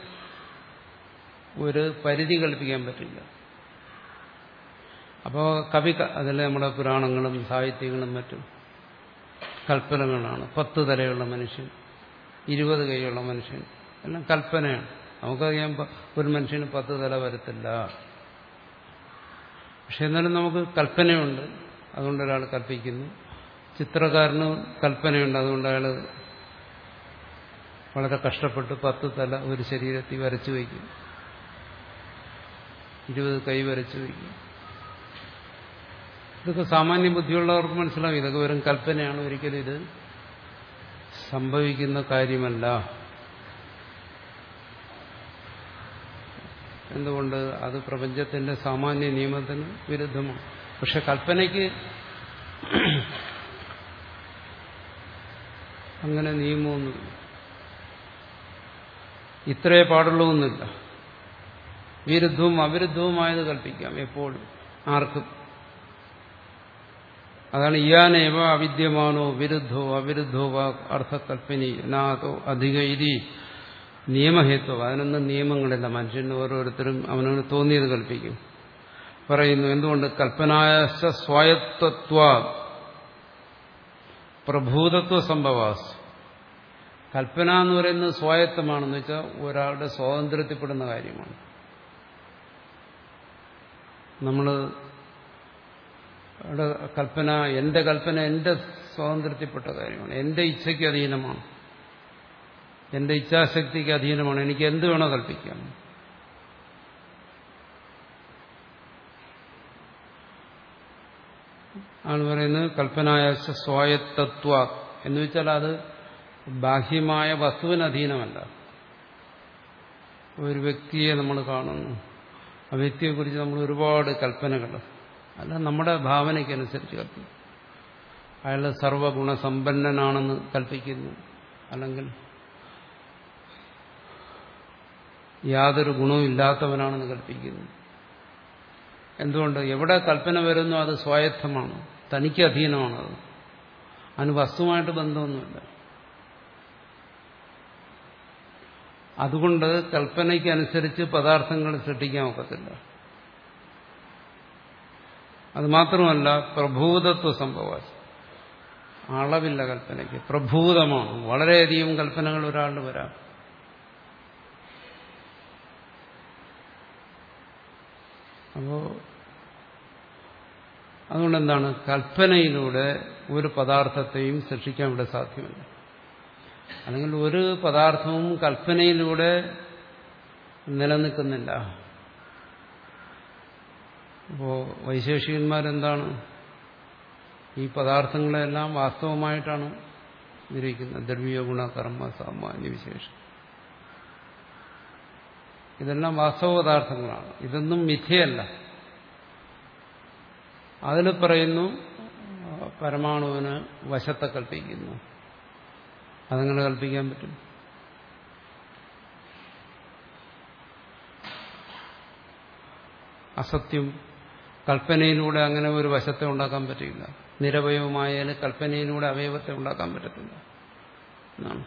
ഒരു പരിധി കൽപ്പിക്കാൻ പറ്റില്ല. അപ്പോൾ കവി അതിലെ നമ്മുടെ പുരാണങ്ങളും സാഹിത്യങ്ങളും മറ്റും കൽപ്പനകളാണ്. പത്ത് തലയുള്ള മനുഷ്യൻ, ഇരുപത് കൈയുള്ള മനുഷ്യൻ, എല്ലാം കൽപ്പനയാണ്. നമുക്കറിയാം ഒരു മനുഷ്യന് പത്ത് തല വരത്തില്ല. പക്ഷെ എന്നാലും നമുക്ക് കൽപ്പനയുണ്ട്, അതുകൊണ്ട് ഒരാൾ കൽപ്പിക്കുന്നു. ചിത്രകാരന് കൽപ്പനയുണ്ട്, അതുകൊണ്ട് അയാൾ വളരെ കഷ്ടപ്പെട്ട് പത്ത് തല ഒരു ശരീരത്തിൽ വരച്ചു വയ്ക്കും, ഇരുപത് കൈ വരച്ചു വയ്ക്കും. ഇതൊക്കെ സാമാന്യ ബുദ്ധിയുള്ളവർക്ക് മനസ്സിലാവും. ഇതൊക്കെ വെറും കൽപ്പനയാണ്, ഒരിക്കലും ഇത് സംഭവിക്കുന്ന കാര്യമല്ല. എന്തുകൊണ്ട്? അത് പ്രപഞ്ചത്തിന്റെ സാമാന്യ നിയമത്തിന് വിരുദ്ധമാണ്. പക്ഷെ കൽപ്പനയ്ക്ക് അങ്ങനെ നിയമമൊന്നുമില്ല. ഇത്രേ പാടുള്ളൂന്നില്ല. വിരുദ്ധവും അവിരുദ്ധവുമായത് കൽപ്പിക്കാം എപ്പോഴും, ആർക്കും. അതാണ് ഇയാനേവ അവിദ്യമാനോ വിരുദ്ധോ അവിരുദ്ധോ വാ അർത്ഥകൽപ്പിനി നാഥോ അധിക ഇതി നിയമഹേത്വ. അതിനൊന്നും നിയമങ്ങളില്ല. മനുഷ്യന് ഓരോരുത്തരും അവനവന് തോന്നിയത് കൽപ്പിക്കും. പറയുന്നു എന്തുകൊണ്ട്? കൽപ്പനായ സ്വായത്തത്വ പ്രഭൂതത്വ സംഭവാസ്. കൽപ്പന എന്ന് പറയുന്നത് സ്വായത്തമാണെന്ന് വെച്ചാൽ ഒരാളുടെ സ്വാതന്ത്ര്യത്തിൽപ്പെടുന്ന കാര്യമാണ്. നമ്മൾ കൽപ്പന, എന്റെ കൽപ്പന എന്റെ സ്വാതന്ത്ര്യത്തിൽപ്പെട്ട കാര്യമാണ്, എന്റെ ഇച്ഛയ്ക്ക് അധീനമാണ്, എന്റെ ഇച്ഛാശക്തിക്ക് അധീനമാണ്. എനിക്ക് എന്ത് വേണോ കൽപ്പിക്കാം. ആണ് പറയുന്നത് കൽപ്പനായ സ്വായത്തത്വ എന്ന് വെച്ചാൽ അത് ബാഹ്യമായ വസ്തുവിന് അധീനമല്ല. ഒരു വ്യക്തിയെ നമ്മൾ കാണുന്നു, ആ വ്യക്തിയെക്കുറിച്ച് നമ്മൾ ഒരുപാട് കൽപ്പനകൾ, അല്ല നമ്മുടെ ഭാവനയ്ക്കനുസരിച്ച് കൽപ്പിക്കും. അയാൾ സർവഗുണസമ്പന്നനാണെന്ന് കൽപ്പിക്കുന്നു, അല്ലെങ്കിൽ യാതൊരു ഗുണവും ഇല്ലാത്തവനാണെന്ന് കൽപ്പിക്കുന്നു. എന്തുകൊണ്ട്? എവിടെ കൽപ്പന വരുന്നു അത് സ്വായത്തമാണ്, തനിക്ക് അധീനമാണത്, അതിന് വസ്തുവായിട്ട് ബന്ധമൊന്നുമില്ല. അതുകൊണ്ട് കൽപ്പനയ്ക്കനുസരിച്ച് പദാർത്ഥങ്ങൾ സൃഷ്ടിക്കാൻ ഒക്കത്തില്ല. അത് മാത്രമല്ല പ്രഭൂതത്വ സംഭവം, അളവില്ല കൽപ്പനയ്ക്ക്, പ്രഭൂതമാണ്. വളരെയധികം കൽപ്പനകൾ ഒരാളിന് വരാം. അപ്പോ അതുകൊണ്ടെന്താണ്? കൽപ്പനയിലൂടെ ഒരു പദാർത്ഥത്തെയും സൃഷ്ടിക്കാൻ ഇവിടെ സാധ്യമല്ല. അല്ലെങ്കിൽ ഒരു പദാർത്ഥവും കൽപ്പനയിലൂടെ നിലനിൽക്കുന്നില്ല. അപ്പോ വൈശേഷികന്മാരെന്താണ്? ഈ പദാർത്ഥങ്ങളെല്ലാം വാസ്തവമായിട്ടാണ് നിരീക്കുന്നത്. ദ്രവ്യ ഗുണ കർമ്മ സാമാന്യ വിശേഷം, ഇതെല്ലാം വാസ്തവ പദാർത്ഥങ്ങളാണ്. ഇതൊന്നും മിഥ്യയല്ല. അതിൽ പറയുന്നു പരമാണുവിന് വശത്തെ കൽപ്പിക്കുന്നു. അതങ്ങനെ കൽപ്പിക്കാൻ പറ്റും? അസത്യം കൽപ്പനയിലൂടെ അങ്ങനെ ഒരു വശത്തെ ഉണ്ടാക്കാൻ പറ്റില്ല. നിരവയവമായാലും കൽപ്പനയിലൂടെ അവയവത്തെ ഉണ്ടാക്കാൻ പറ്റത്തില്ല എന്നാണ്.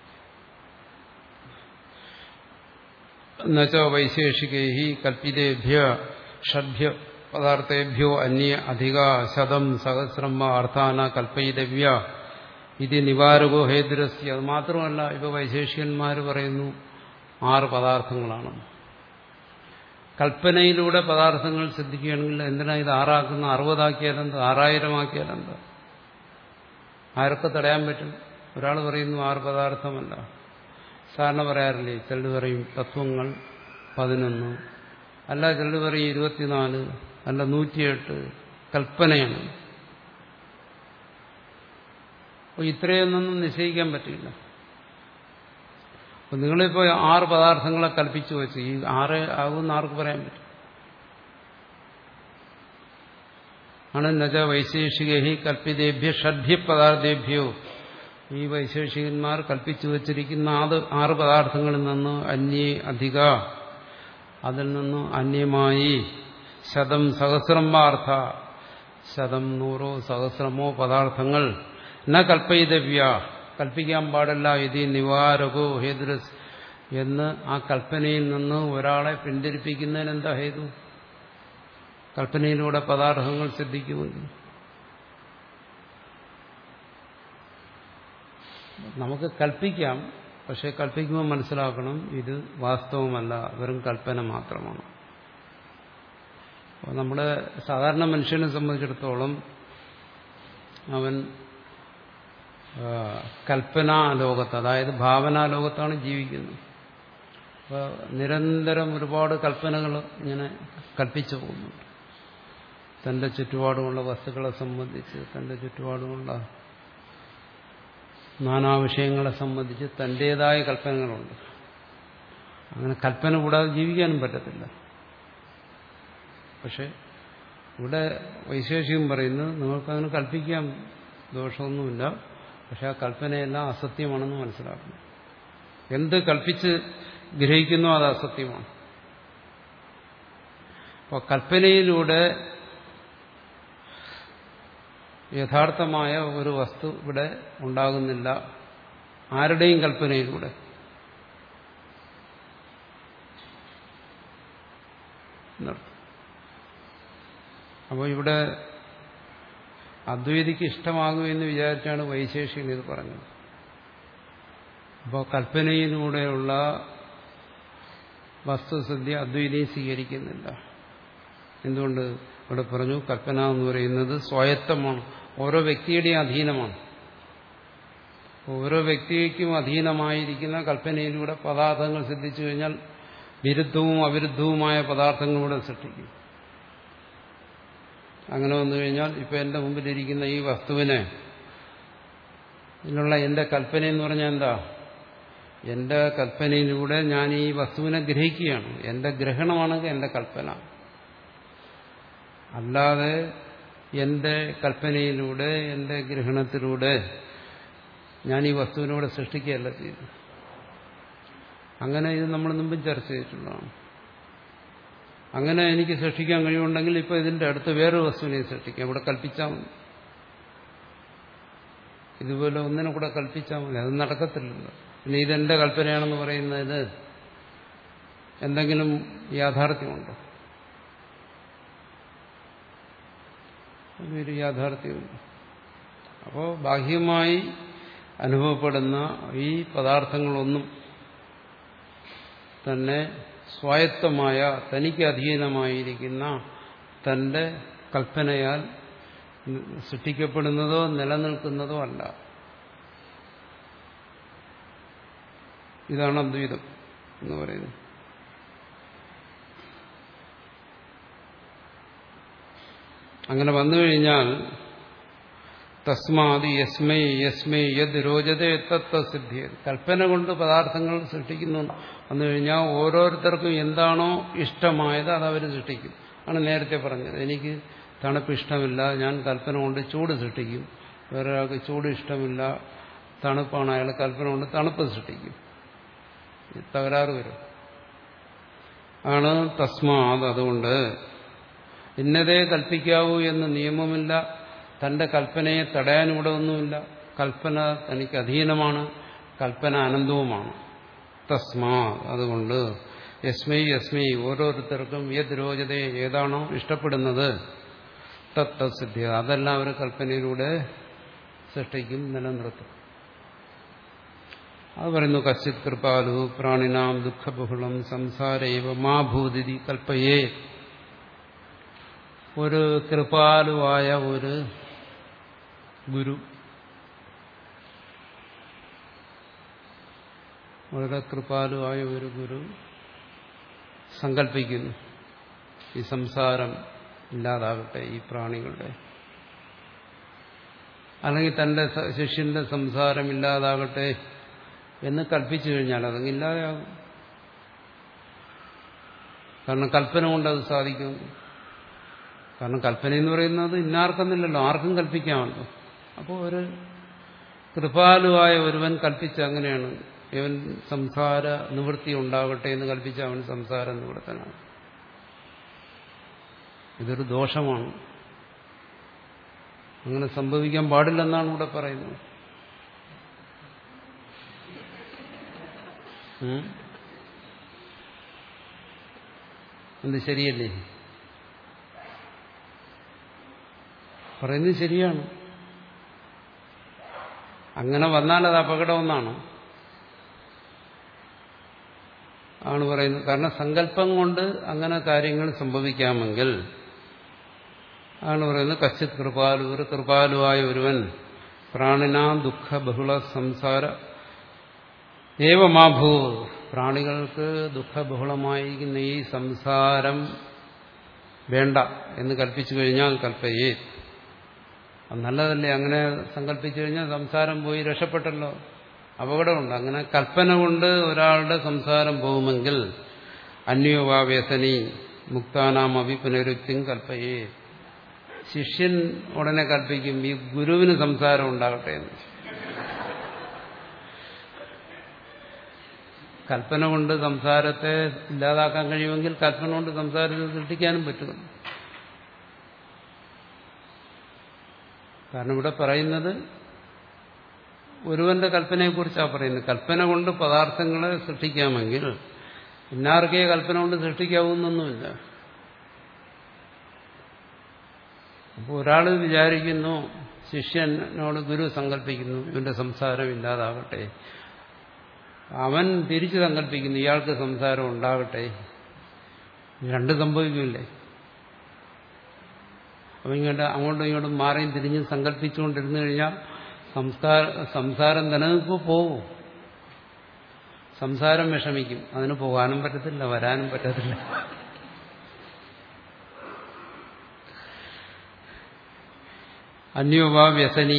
എന്നുവെച്ചാ വൈശേഷികൈ കൽപ്പിതേഭ്യ ഷഡ്ഭ്യ പദാർത്ഥേഭ്യോ അന്യ അധിക ശതം സഹസ്രം അർത്ഥാന കൽപ്പയിതവ്യ ഇത് നിവാരകോ ഹേതുരസ്യ. അത് മാത്രമല്ല, ഇപ്പൊ വൈശേഷികന്മാർ പറയുന്നു ആറ് പദാർത്ഥങ്ങളാണ്. കൽപ്പനയിലൂടെ പദാർത്ഥങ്ങൾ സിദ്ധിക്കുകയാണെങ്കിൽ എന്തിനാ ഇത് ആറാക്കുന്ന? അറുപതാക്കിയാലെന്താ? ആറായിരമാക്കിയാലെന്താ? ആരൊക്കെ തടയാൻ പറ്റും? ഒരാൾ പറയുന്നു ആറ് പദാർത്ഥമല്ല. സാധാരണ പറയാറില്ലേ, ചിലർ പറയും തത്വങ്ങൾ പതിനൊന്ന്, അല്ല ചിലർ പറയും ഇരുപത്തിനാല്, അല്ല നൂറ്റിയെട്ട്. കൽപ്പനയാണ്. അപ്പോൾ ഇത്രയൊന്നും നിശ്ചയിക്കാൻ പറ്റില്ല. അപ്പം നിങ്ങളിപ്പോൾ ആറ് പദാർത്ഥങ്ങളെ കൽപ്പിച്ചു വെച്ച് ഈ ആറ് ആകുമെന്ന് ആർക്ക് പറയാൻ പറ്റും? ആണ് നജ വൈശേഷികഹി കൽപ്പിതേഭ്യ ഷഡ്ഭ്യ പദാർത്ഥേഭ്യോ ഈ വൈശേഷികന്മാർ കൽപ്പിച്ചു വച്ചിരിക്കുന്ന ആറ് ആറ് പദാർത്ഥങ്ങളിൽ നിന്ന് അന്യേ അധിക അതിൽ നിന്ന് അന്യമായി ശതം സഹസ്രം വാർത്ഥ ശതം നൂറോ സഹസ്രമോ പദാർത്ഥങ്ങൾ ന കൽപ്പയിതവ്യ കൽപ്പിക്കാൻ പാടില്ല ഇതി നിവാരകോ ഹേതുരസ് എന്ന് ആ കൽപ്പനയിൽ നിന്ന് ഒരാളെ പിന്തിരിപ്പിക്കുന്നതിന് എന്താ ഹേതു? കൽപ്പനയിലൂടെ പദാർത്ഥങ്ങൾ സിദ്ധിക്കുമെങ്കിൽ നമുക്ക് കൽപ്പിക്കാം. പക്ഷെ കൽപ്പിക്കുമ്പോൾ മനസ്സിലാക്കണം ഇത് വാസ്തവമല്ല, വെറും കൽപ്പന മാത്രമാണ്. അപ്പോൾ നമ്മുടെ സാധാരണ മനുഷ്യനെ സംബന്ധിച്ചിടത്തോളം അവൻ കൽപ്പനാലോകത്ത്, അതായത് ഭാവനാലോകത്താണ് ജീവിക്കുന്നത്. അപ്പോൾ നിരന്തരം ഒരുപാട് കൽപ്പനകൾ ഇങ്ങനെ കൽപ്പിച്ചു പോകുന്നുണ്ട്. തന്റെ ചുറ്റുപാടുമുള്ള വസ്തുക്കളെ സംബന്ധിച്ച്, തന്റെ ചുറ്റുപാടുമുള്ള നാനാ വിഷയങ്ങളെ സംബന്ധിച്ച് തന്റേതായ കൽപ്പനകളുണ്ട്. അങ്ങനെ കൽപ്പന കൂടാതെ ജീവിക്കാനും പറ്റത്തില്ല. പക്ഷെ ഇവിടെ വൈശേഷികം പറയുന്നത് നിങ്ങൾക്കങ്ങനെ കൽപ്പിക്കാം, ദോഷമൊന്നുമില്ല. പക്ഷെ ആ കൽപ്പനയെല്ലാം അസത്യമാണെന്ന് മനസ്സിലാക്കണം. എന്ത് കൽപ്പിച്ച് ഗ്രഹിക്കുന്നോ അത് അസത്യമാണ്. അപ്പോൾ കൽപ്പനയിലൂടെ യഥാർത്ഥമായ ഒരു വസ്തു ഇവിടെ ഉണ്ടാകുന്നില്ല, ആരുടെയും കൽപ്പനയിലൂടെ. അപ്പോൾ ഇവിടെ അദ്വൈതിക്ക് ഇഷ്ടമാകുമെന്ന് വിചാരിച്ചാണ് വൈശേഷികൻ ഇത് പറഞ്ഞത്. അപ്പോൾ കൽപ്പനയിലൂടെയുള്ള വസ്തുസിദ്ധി അദ്വൈതിയും സ്വീകരിക്കുന്നില്ല. എന്തുകൊണ്ട്? ഇവിടെ പറഞ്ഞു കൽപ്പന എന്ന് പറയുന്നത് സ്വായത്തമാണ്, ഓരോ വ്യക്തിയുടെയും അധീനമാണ്. ഓരോ വ്യക്തിക്കും അധീനമായിരിക്കുന്ന കൽപ്പനയിലൂടെ പദാർത്ഥങ്ങൾ സിദ്ധിച്ചു കഴിഞ്ഞാൽ വിരുദ്ധവും അവിരുദ്ധവുമായ പദാർത്ഥങ്ങളിലൂടെ സൃഷ്ടിക്കും. അങ്ങനെ വന്നു കഴിഞ്ഞാൽ ഇപ്പൊ എന്റെ മുമ്പിലിരിക്കുന്ന ഈ വസ്തുവിനെ ഇതിനുള്ള എന്റെ കൽപ്പന എന്ന് പറഞ്ഞാൽ എന്താ? എന്റെ കൽപ്പനയിലൂടെ ഞാൻ ഈ വസ്തുവിനെ ഗ്രഹിക്കുകയാണ്. എന്റെ ഗ്രഹണമാണെങ്കിൽ എന്റെ കൽപ്പന. അല്ലാതെ എന്റെ കൽപ്പനയിലൂടെ എന്റെ ഗ്രഹണത്തിലൂടെ ഞാൻ ഈ വസ്തുവിനൂടെ സൃഷ്ടിക്കുകയല്ല ചെയ്തു. അങ്ങനെ ഇത് നമ്മൾ മുമ്പും ചർച്ച ചെയ്തിട്ടുള്ളതാണ്. അങ്ങനെ എനിക്ക് സൃഷ്ടിക്കാൻ കഴിവുണ്ടെങ്കിൽ ഇപ്പൊ ഇതിന്റെ അടുത്ത് വേറൊരു വസ്തുവിനെ സൃഷ്ടിക്കാം. ഇവിടെ കൽപ്പിച്ചാൽ മതി. ഇതുപോലെ ഒന്നിനെ കൂടെ കൽപ്പിച്ചാൽ മതി. അത് നടക്കത്തില്ലല്ലോ. പിന്നെ ഇതെന്റെ കൽപ്പനയാണെന്ന് പറയുന്നത് എന്തെങ്കിലും യാഥാർത്ഥ്യമുണ്ടോ? അതൊരു യാഥാർത്ഥ്യമുണ്ട്. അപ്പോൾ ബാഹ്യമായി അനുഭവപ്പെടുന്ന ഈ പദാർത്ഥങ്ങളൊന്നും തന്നെ സ്വായത്തമായ തനിക്ക് അധീനമായിരിക്കുന്ന തന്റെ കൽപ്പനയാൽ സൃഷ്ടിക്കപ്പെടുന്നതോ നിലനിൽക്കുന്നതോ അല്ല. ഇതാണ് അദ്വൈതം എന്ന് പറയുന്നത്. അങ്ങനെ വന്നു കഴിഞ്ഞാൽ തസ്മാതി യസ്മൈ യസ്മൈ യദ് രോചതേ തത്ത സിദ്ധി, കൽപ്പന കൊണ്ട് പദാർത്ഥങ്ങൾ സൃഷ്ടിക്കുന്നു വന്നു കഴിഞ്ഞാൽ ഓരോരുത്തർക്കും എന്താണോ ഇഷ്ടമായത് അത് അവർ സൃഷ്ടിക്കും. ആണ് നേരത്തെ പറഞ്ഞത്. എനിക്ക് തണുപ്പ് ഇഷ്ടമില്ല, ഞാൻ കൽപ്പന കൊണ്ട് ചൂട് സൃഷ്ടിക്കും. വേറൊരാൾക്ക് ചൂട് ഇഷ്ടമില്ല, തണുപ്പാണ്, അയാൾ കൽപ്പന കൊണ്ട് തണുപ്പ് സൃഷ്ടിക്കും. തകരാറ് വരും. ആണ് തസ്മാത്, അതുകൊണ്ട് ഇന്നതേ കൽപ്പിക്കാവൂ എന്ന് നിയമമില്ല. തന്റെ കൽപ്പനയെ തടയാൻ ഇവിടെ ഒന്നുമില്ല. കൽപ്പന തനിക്ക് അധീനമാണ്, കൽപ്പന അനന്തവുമാണ്. തസ്മാ, അതുകൊണ്ട് യസ്മൈ യസ്മൈ ഓരോരുത്തർക്കും യത് രോചതേ ഏതാണോ ഇഷ്ടപ്പെടുന്നത് തത്തസിദ്ധി അതെല്ലാം അവർ കൽപ്പനയിലൂടെ സൃഷ്ടിക്കും, നിലനിർത്തും. അത് പറയുന്നു കശ്ചിത് കൃപാലു പ്രാണിനാം ദുഃഖബഹുളം സംസാരൈവ മാ ഭൂതിരി കൽപ്പയേ. ഒരു കൃപാലുവായ ഒരു ഗുരു, വളരെ കൃപാലുവായ ഒരു ഗുരു സങ്കല്പിക്കുന്നു ഈ സംസാരം ഇല്ലാതാകട്ടെ ഈ പ്രാണികളുടെ, അല്ലെങ്കിൽ തന്റെ ശിഷ്യന്റെ സംസാരം ഇല്ലാതാകട്ടെ എന്ന് കൽപ്പിച്ചു കഴിഞ്ഞാൽ അതങ്ങ് ഇല്ലാതെയാകും. കാരണം കൽപ്പന കൊണ്ട് അത് സാധിക്കും. കാരണം കൽപ്പന എന്ന് പറയുന്നത് ഇന്നാർക്കെന്നില്ലല്ലോ, ആർക്കും കൽപ്പിക്കാമല്ലോ. അപ്പോൾ ഒരു കൃപാലുവായ ഒരുവൻ കൽപ്പിച്ച അങ്ങനെയാണ്, ഇവൻ സംസാര നിവൃത്തി ഉണ്ടാകട്ടെ എന്ന് കൽപ്പിച്ച അവൻ സംസാര നിവൃത്തനാണ്. ഇതൊരു ദോഷമാണ്, അങ്ങനെ സംഭവിക്കാൻ പാടില്ലെന്നാണ് ഇവിടെ പറയുന്നത്. എന്ത് ശരിയല്ലേ? പറയുന്നത് ശരിയാണ്. അങ്ങനെ വന്നാൽ അത് അപകടമെന്നാണ് ആണ് പറയുന്നത്. കാരണം സങ്കല്പം കൊണ്ട് അങ്ങനെ കാര്യങ്ങൾ സംഭവിക്കാമെങ്കിൽ ആണ് പറയുന്നത് കശ്ചിത് കൃപാലു, ഒരു കൃപാലുവായ ഒരുവൻ പ്രാണിനാം ദുഃഖ ബഹുള സംസാര ഏവമാഭൂ, പ്രാണികൾക്ക് ദുഃഖബഹുളമായിരിക്കുന്ന ഈ സംസാരം വേണ്ട എന്ന് കൽപ്പിച്ചു കഴിഞ്ഞാൽ കൽപ്പയേ, അത് നല്ലതല്ലേ? അങ്ങനെ സങ്കല്പിച്ചു കഴിഞ്ഞാൽ സംസാരം പോയി രക്ഷപ്പെട്ടല്ലോ. അപകടമുണ്ട്. അങ്ങനെ കൽപ്പന കൊണ്ട് ഒരാളുടെ സംസാരം പോകുമെങ്കിൽ അന്യോവാ വ്യസനി മുക്താനാം അഭി പുനരുക്തിം കൽപ്പയേ, ശിഷ്യൻ ഉടനെ കൽപ്പിക്കും ഈ ഗുരുവിന് സംസാരം ഉണ്ടാകട്ടെ എന്ന്. കൽപ്പന കൊണ്ട് സംസാരത്തെ ഇല്ലാതാക്കാൻ കഴിയുമെങ്കിൽ കൽപ്പന കൊണ്ട് സംസാരത്തെ സൃഷ്ടിക്കാനും പറ്റും. കാരണം ഇവിടെ പറയുന്നത് ഒരുവന്റെ കൽപ്പനയെക്കുറിച്ചാണ് പറയുന്നത്. കൽപ്പന കൊണ്ട് പദാർത്ഥങ്ങളെ സൃഷ്ടിക്കാമെങ്കിൽ ഇന്നാർക്കേ കൽപ്പന കൊണ്ട് സൃഷ്ടിക്കാവുന്നൊന്നുമില്ല. അപ്പോൾ ഒരാൾ വിചാരിക്കുന്നു, ശിഷ്യനോട് ഗുരു സങ്കല്പിക്കുന്നു ഇവന്റെ സംസാരം ഇല്ലാതാകട്ടെ, അവൻ തിരിച്ചു സങ്കല്പിക്കുന്നു ഇയാൾക്ക് സംസാരം ഉണ്ടാകട്ടെ, രണ്ട് സംഭവിക്കില്ലേ? അപ്പം ഇങ്ങോട്ട് അങ്ങോട്ടും ഇങ്ങോട്ടും മാറിയും തിരിഞ്ഞും സങ്കല്പിച്ചുകൊണ്ടിരുന്നു കഴിഞ്ഞാൽ സംസ്കാര സംസാരം നിലനിൽപ്പ് പോകും, സംസാരം വിഷമിക്കും, അതിന് പോകാനും പറ്റത്തില്ല, വരാനും പറ്റത്തില്ല. അന്യോവാ വ്യസനി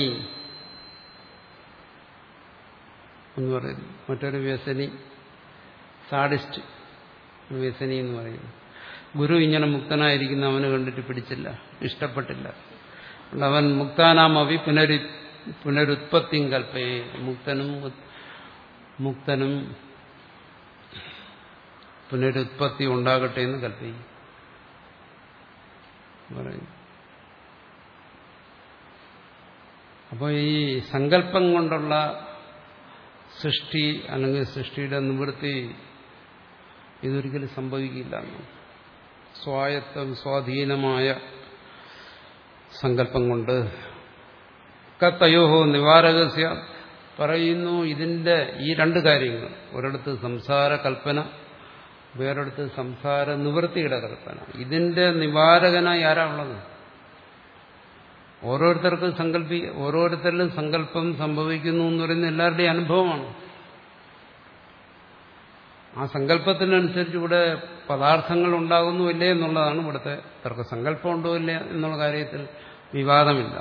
എന്ന് പറയുന്നു. മറ്റൊരു വ്യസനി, സാഡിസ്റ്റ് വ്യസനി എന്ന് പറയുന്നു. ഗുരു ഇങ്ങനെ മുക്തനായിരിക്കുന്ന അവന് കണ്ടിട്ട് പിടിച്ചില്ല, ഇഷ്ടപ്പെട്ടില്ല. അവൻ മുക്താനാമവി പുനരു പുനരുത്പത്തിയും കൽപ്പയെ, മുക്തനും മുക്തനും പുനരുത്പത്തി ഉണ്ടാകട്ടെ എന്ന് കൽപ്പിക്കും പറയുന്നു. അപ്പോൾ ഈ സങ്കല്പം കൊണ്ടുള്ള സൃഷ്ടി അല്ലെങ്കിൽ സൃഷ്ടിയുടെ നിവൃത്തി ഇതൊരിക്കലും സംഭവിക്കില്ല. സ്വായത്തം സ്വാധീനമായ സങ്കല്പം കൊണ്ട് കത്തയോഹോ നിവാരകസ്യ പറയുന്നു. ഇതിന്റെ ഈ രണ്ട് കാര്യങ്ങൾ, ഒരിടത്ത് സംസാര കൽപ്പന, വേറൊരിടത്ത് സംസാര നിവൃത്തിയുടെ കൽപ്പന, ഇതിന്റെ നിവാരകനായി ആരാ ഉള്ളത്? ഓരോരുത്തർക്കും സങ്കല്പി ഓരോരുത്തരിലും സങ്കല്പം സംഭവിക്കുന്നു എന്ന് പറയുന്ന എല്ലാവരുടെയും അനുഭവമാണ്. ആ സങ്കല്പത്തിനനുസരിച്ച് ഇവിടെ പദാർത്ഥങ്ങൾ ഉണ്ടാകുന്നു ഇല്ലേ എന്നുള്ളതാണ് ഇവിടുത്തെ തർക്കം. സങ്കല്പം ഉണ്ടോ ഇല്ല എന്നുള്ള കാര്യത്തിൽ വിവാദമില്ല.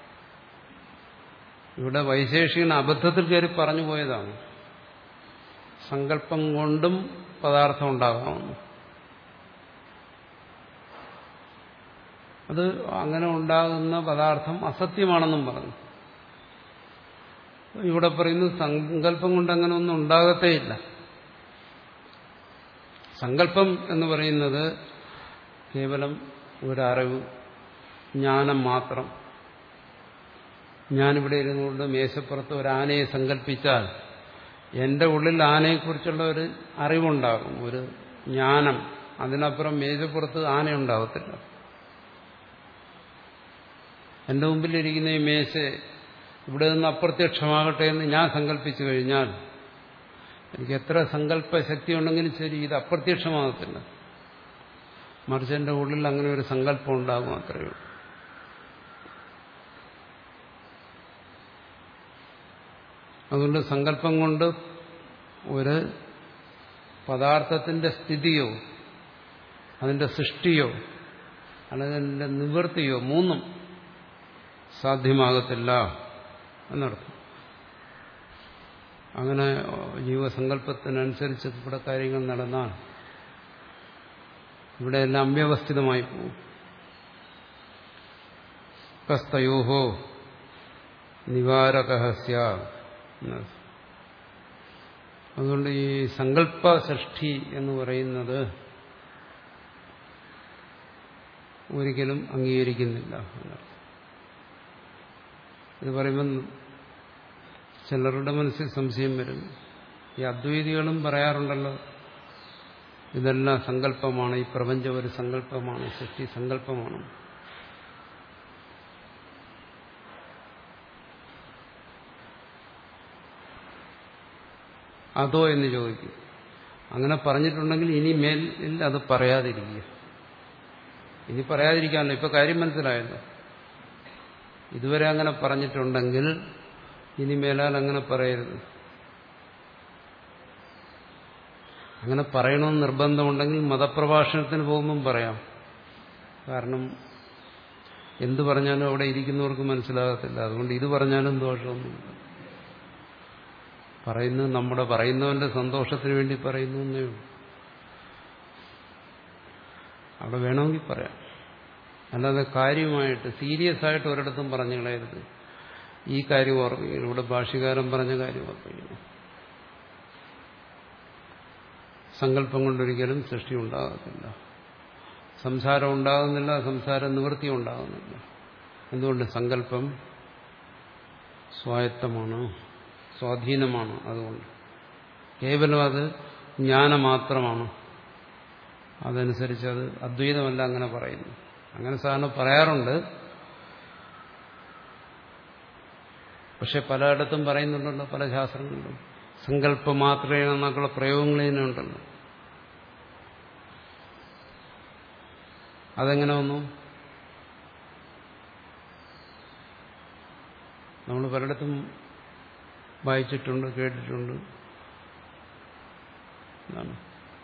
ഇവിടെ വൈശേഷികൻ അബദ്ധത്തിൽ കയറി പറഞ്ഞു പോയതാണ്. സങ്കല്പം കൊണ്ടും പദാർത്ഥം ഉണ്ടാകാമെന്ന്. അത് അങ്ങനെ ഉണ്ടാകുന്ന പദാർത്ഥം അസത്യമാണെന്നും പറഞ്ഞു. ഇവിടെ പറയുന്നു സങ്കല്പം കൊണ്ട് അങ്ങനെ ഒന്നും ഉണ്ടാകത്തേയില്ല. സങ്കല്പം എന്ന് പറയുന്നത് കേവലം ഒരറിവ്, ജ്ഞാനം മാത്രം. ഞാനിവിടെ ഇരുന്നുകൊണ്ട് മേശപ്പുറത്ത് ഒരു ആനയെ സങ്കല്പിച്ചാൽ എന്റെ ഉള്ളിൽ ആനയെക്കുറിച്ചുള്ള ഒരു അറിവുണ്ടാകും, ഒരു ജ്ഞാനം. അതിനപ്പുറം മേശപ്പുറത്ത് ആനയുണ്ടാകത്തില്ല. എന്റെ മുമ്പിലിരിക്കുന്ന ഈ മേശ ഇവിടെ നിന്ന് അപ്രത്യക്ഷമാകട്ടെ എന്ന് ഞാൻ സങ്കല്പിച്ചു കഴിഞ്ഞാൽ എനിക്ക് എത്ര സങ്കല്പശക്തി ഉണ്ടെങ്കിലും ശരി, ഇത് അപ്രത്യക്ഷമാകത്തില്ല. മറിച്ച് എന്റെ ഉള്ളിൽ അങ്ങനെ ഒരു സങ്കല്പം ഉണ്ടാകും, അത്രയേ ഉള്ളൂ. അതുകൊണ്ട് സങ്കല്പം കൊണ്ട് ഒരു പദാർത്ഥത്തിന്റെ സ്ഥിതിയോ അതിന്റെ സൃഷ്ടിയോ അല്ലെങ്കിൽ അതിന്റെ നിവൃത്തിയോ മൂന്നും സാധ്യമാകത്തില്ല എന്നർത്ഥം. അങ്ങനെ ജീവസങ്കല്പത്തിനനുസരിച്ച് ഇവിടെ കാര്യങ്ങൾ നടന്നാൽ ഇവിടെ എല്ലാം അവ്യവസ്ഥിതമായി പോകും. കസ്തയോഹോ നിവാരകഃ സ്യാത്. അതുകൊണ്ട് ഈ സങ്കല്പ സൃഷ്ടി എന്ന് പറയുന്നത് ഒരിക്കലും അംഗീകരിക്കുന്നില്ല. ഇത് പറയുമ്പം ചിലരുടെ മനസ്സിൽ സംശയം വരും. ഈ അദ്വൈതികളും പറയാറുണ്ടല്ലോ, ഇതെല്ലാം സങ്കല്പമാണ്, ഈ പ്രപഞ്ചം ഒരു സങ്കല്പമാണ്, സൃഷ്ടി സങ്കല്പമാണ്. അതോ എന്ന് ചോദിക്കും. അങ്ങനെ പറഞ്ഞിട്ടുണ്ടെങ്കിൽ ഇനി മേലിൽ അത് പറയാതിരിക്കുക. ഇനി പറയാതിരിക്കാമല്ലോ, ഇപ്പൊ കാര്യം മനസ്സിലായല്ലോ. ഇതുവരെ അങ്ങനെ പറഞ്ഞിട്ടുണ്ടെങ്കിൽ ഇനി മേലാൽ അങ്ങനെ പറയരുത്. അങ്ങനെ പറയണമെന്ന് നിർബന്ധമുണ്ടെങ്കിൽ മതപ്രഭാഷണത്തിന് പോകുമ്പം പറയാം. കാരണം എന്ത് പറഞ്ഞാലും അവിടെ ഇരിക്കുന്നവർക്ക് മനസ്സിലാകത്തില്ല. അതുകൊണ്ട് ഇത് പറഞ്ഞാലും ദോഷമൊന്നുമില്ല. പറയുന്നത് നമ്മുടെ പറയുന്നവന്റെ സന്തോഷത്തിന് വേണ്ടി പറയുന്നു എന്നേ ഉള്ളൂ. അവിടെ വേണമെങ്കിൽ പറയാം. അല്ലാതെ കാര്യമായിട്ട് സീരിയസ് ആയിട്ട് ഒരിടത്തും പറഞ്ഞു കളയരുത്. ഈ കാര്യം ഓർമ്മിക്കണം, ഇവിടെ ഭാഷ്യകാരൻ പറഞ്ഞ കാര്യം ഓർമ്മിക്കണം. സങ്കല്പം കൊണ്ടൊരിക്കലും സൃഷ്ടി ഉണ്ടാകത്തില്ല, സംസാരം ഉണ്ടാകുന്നില്ല, സംസാര നിവൃത്തി ഉണ്ടാകുന്നില്ല. എന്തുകൊണ്ട്? സങ്കല്പം സ്വായത്തമാണ്, സ്വാധീനമാണ്. അതുകൊണ്ട് കേവലം അത് ജ്ഞാനം മാത്രമാണ്. അതനുസരിച്ച് അത് അദ്വൈതമല്ല അങ്ങനെ പറയുന്നു. അങ്ങനെ സാധാരണ പറയാറുണ്ട്. പക്ഷെ പലയിടത്തും പറയുന്നുണ്ടല്ലോ, പല ശാസ്ത്രങ്ങളിലും സങ്കല്പം മാത്രമേ എന്നൊക്കെയുള്ള പ്രയോഗങ്ങൾ തന്നെ ഉണ്ടല്ലോ. അതെങ്ങനെ വന്നു? നമ്മൾ പലയിടത്തും വായിച്ചിട്ടുണ്ട്, കേട്ടിട്ടുണ്ട്. എന്താണ്?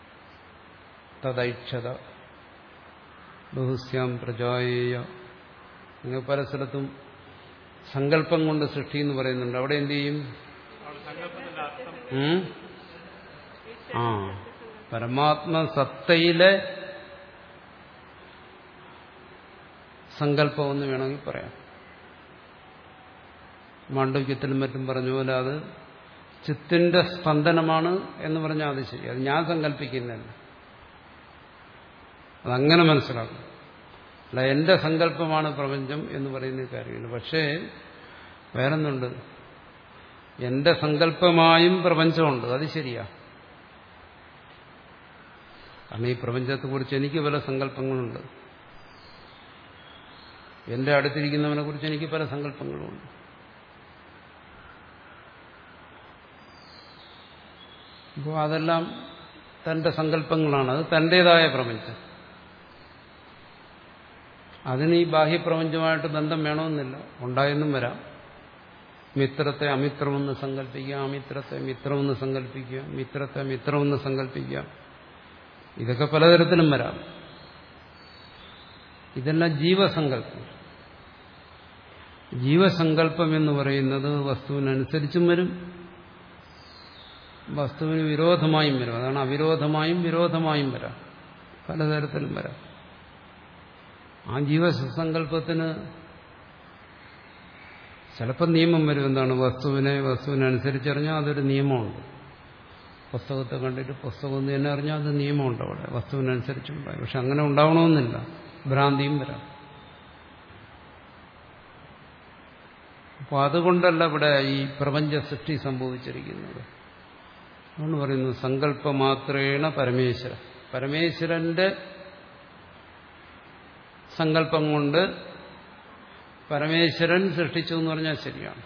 തദൈക്ഷത ബഹുസ്യാം പ്രജായേയ. അങ്ങനെ പല സ്ഥലത്തും സങ്കല്പം കൊണ്ട് സൃഷ്ടി എന്ന് പറയുന്നുണ്ട്. അവിടെ എന്ത് ചെയ്യും? ആ പരമാത്മസത്തയിലെ സങ്കല്പം എന്ന് വേണമെങ്കിൽ പറയാം. മാണ്ഡവ്യത്തിലും മറ്റും പറഞ്ഞ പോലെ അത് ചിത്തിന്റെ സ്പന്ദനമാണ് എന്ന് പറഞ്ഞാൽ അത് ശരി. അത് ഞാൻ സങ്കല്പിക്കുന്നില്ല, അതങ്ങനെ മനസ്സിലാക്കും. അല്ല എന്റെ സങ്കല്പമാണ് പ്രപഞ്ചം എന്ന് പറയുന്ന കാര്യമില്ല. പക്ഷേ വേറൊന്നുണ്ട്, എന്റെ സങ്കല്പമായും പ്രപഞ്ചമുണ്ട്. അത് ശരിയാ. കാരണം ഈ പ്രപഞ്ചത്തെക്കുറിച്ച് എനിക്ക് പല സങ്കല്പങ്ങളുണ്ട്, എന്റെ അടുത്തിരിക്കുന്നവനെ കുറിച്ച് എനിക്ക് പല സങ്കല്പങ്ങളുമുണ്ട്. അപ്പോൾ അതെല്ലാം തന്റെ സങ്കല്പങ്ങളാണ്. അത് തന്റേതായ പ്രപഞ്ചം. അതിന് ഈ ബാഹ്യപ്രപഞ്ചമായിട്ട് ബന്ധം വേണമെന്നില്ല, ഉണ്ടായെന്നും വരാം. മിത്രത്തെ അമിത്രമെന്ന് സങ്കല്പിക്കുക, അമിത്രത്തെ മിത്രമെന്ന് സങ്കല്പിക്കുക, മിത്രത്തെ മിത്രമെന്ന് സങ്കല്പിക്കുക. ഇതൊക്കെ പലതരത്തിലും വരാം. ഇതെല്ലാം ജീവസങ്കല്പം. ജീവസങ്കല്പം എന്ന് പറയുന്നത് വസ്തുവിനനുസരിച്ചും വരും, വസ്തുവിന് വിരോധമായും വരും. അതാണ് അവിരോധമായും വിരോധമായും വരാം, പലതരത്തിലും വരാം. ആ ജീവസങ്കല്പത്തിന് ചിലപ്പോൾ നിയമം വരും. എന്താണ്? വസ്തുവിനെ വസ്തുവിനനുസരിച്ചറിഞ്ഞാൽ അതൊരു നിയമമുണ്ട്. പുസ്തകത്തെ കണ്ടിട്ട് പുസ്തകം എന്ന് തന്നെ അറിഞ്ഞാൽ അത് നിയമമുണ്ട് അവിടെ, വസ്തുവിനനുസരിച്ചുണ്ടായി. പക്ഷെ അങ്ങനെ ഉണ്ടാവണമെന്നില്ല, ഭ്രാന്തിയും വരാം. അപ്പോൾ അതുകൊണ്ടല്ല ഇവിടെ ഈ പ്രപഞ്ച സൃഷ്ടി സംഭവിച്ചിരിക്കുന്നത്. അതുകൊണ്ട് പറയുന്നു സങ്കല്പമാത്രേണ പരമേശ്വര. പരമേശ്വരന്റെ സങ്കല്പം കൊണ്ട് പരമേശ്വരൻ സൃഷ്ടിച്ചു എന്ന് പറഞ്ഞാൽ ശരിയാണ്.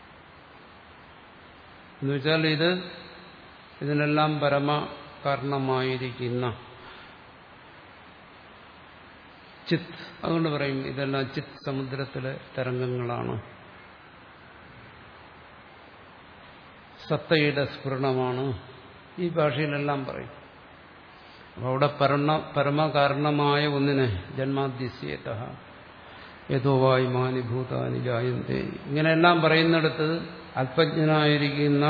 എന്നുവെച്ചാൽ ഇത് ഇതിനെല്ലാം പരമ കാരണമായിരിക്കുന്ന ചിത്ത്. അതുകൊണ്ട് പറയും ഇതെല്ലാം ചിത്ത് സമുദ്രത്തിലെ തരംഗങ്ങളാണ്, സത്തയുടെ സ്ഫുരണമാണ്. ഈ ഭാഷയിലെല്ലാം പറയും. അപ്പോൾ അവിടെ പരമ പരമകാരണമായ ഒന്നിനെ ജന്മാദ്യസ്യേതഃ യഥോവായി മാനി ഭൂതാനി ജായന്തേ, ഇങ്ങനെയെല്ലാം പറയുന്നിടത്ത് അല്പജ്ഞനായിരിക്കുന്ന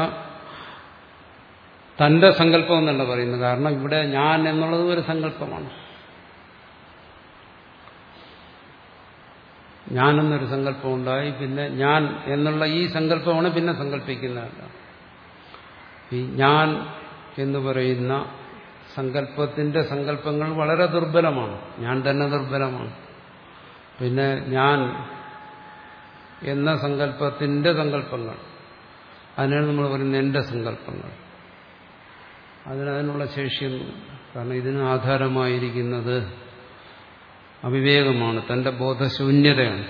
തന്റെ സങ്കല്പം എന്നല്ല പറയുന്നത്. കാരണം ഇവിടെ ഞാൻ എന്നുള്ളത് ഒരു സങ്കല്പമാണ്. ഞാനെന്നൊരു സങ്കല്പം ഉണ്ടായി. പിന്നെ ഞാൻ എന്നുള്ള ഈ സങ്കല്പമാണ് പിന്നെ സങ്കല്പിക്കുന്നതല്ല. ഈ ഞാൻ എന്ന് പറയുന്ന സങ്കല്പത്തിന്റെ സങ്കല്പങ്ങൾ വളരെ ദുർബലമാണ്. ഞാൻ തന്നെ ദുർബലമാണ്. പിന്നെ ഞാൻ എന്ന സങ്കല്പത്തിന്റെ സങ്കല്പങ്ങൾ, അതിനാണ് നമ്മൾ പറയുന്നത് എന്റെ സങ്കല്പങ്ങൾ. അതിനതിനുള്ള ശേഷിയൊന്നുമില്ല. കാരണം ഇതിന് ആധാരമായിരിക്കുന്നത് അവിവേകമാണ്, തന്റെ ബോധശൂന്യതയാണ്.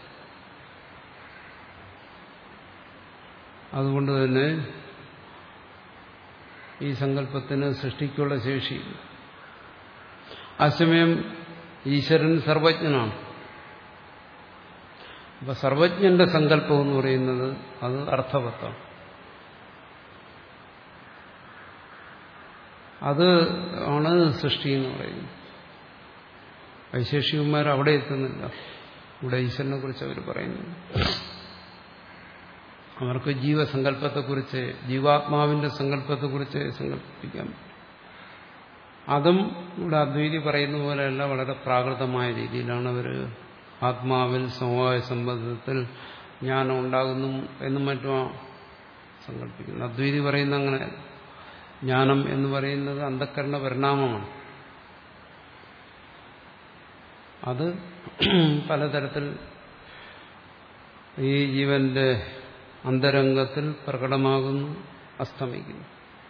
അതുകൊണ്ട് തന്നെ ഈ സങ്കല്പത്തിന് സൃഷ്ടിക്കുള്ള ശേഷി. അസമയം ഈശ്വരൻ സർവജ്ഞനാണ്. അപ്പൊ സർവജ്ഞന്റെ സങ്കല്പം എന്ന് പറയുന്നത് അത് അർത്ഥവത്താണ്. അത് ആണ് സൃഷ്ടി എന്ന് പറയുന്നത്. വൈശേഷികന്മാർ അവിടെ എത്തുന്നില്ല. ഇവിടെ ഈശ്വരനെ കുറിച്ച് അവർ പറയുന്നു. അവർക്ക് ജീവസങ്കല്പത്തെക്കുറിച്ച്, ജീവാത്മാവിന്റെ സങ്കല്പത്തെക്കുറിച്ച് സങ്കല്പിക്കാൻ പറ്റും. അതും ഇവിടെ അദ്വൈതി പറയുന്ന പോലെയല്ല, വളരെ പ്രാകൃതമായ രീതിയിലാണ് അവർ ആത്മാവിൽ സമവായ സംബന്ധത്തിൽ ജ്ഞാനം ഉണ്ടാകുന്നു എന്നും മറ്റും സങ്കല്പിക്കുന്നത്. അദ്വൈതി പറയുന്ന അങ്ങനെ ജ്ഞാനം എന്ന് പറയുന്നത് അന്ധക്കരണ പരിണാമമാണ്. അത് പലതരത്തിൽ ഈ ജീവന്റെ അന്തരംഗത്തിൽ പ്രകടമാകുന്നു, അസ്തമിക്കുന്നു.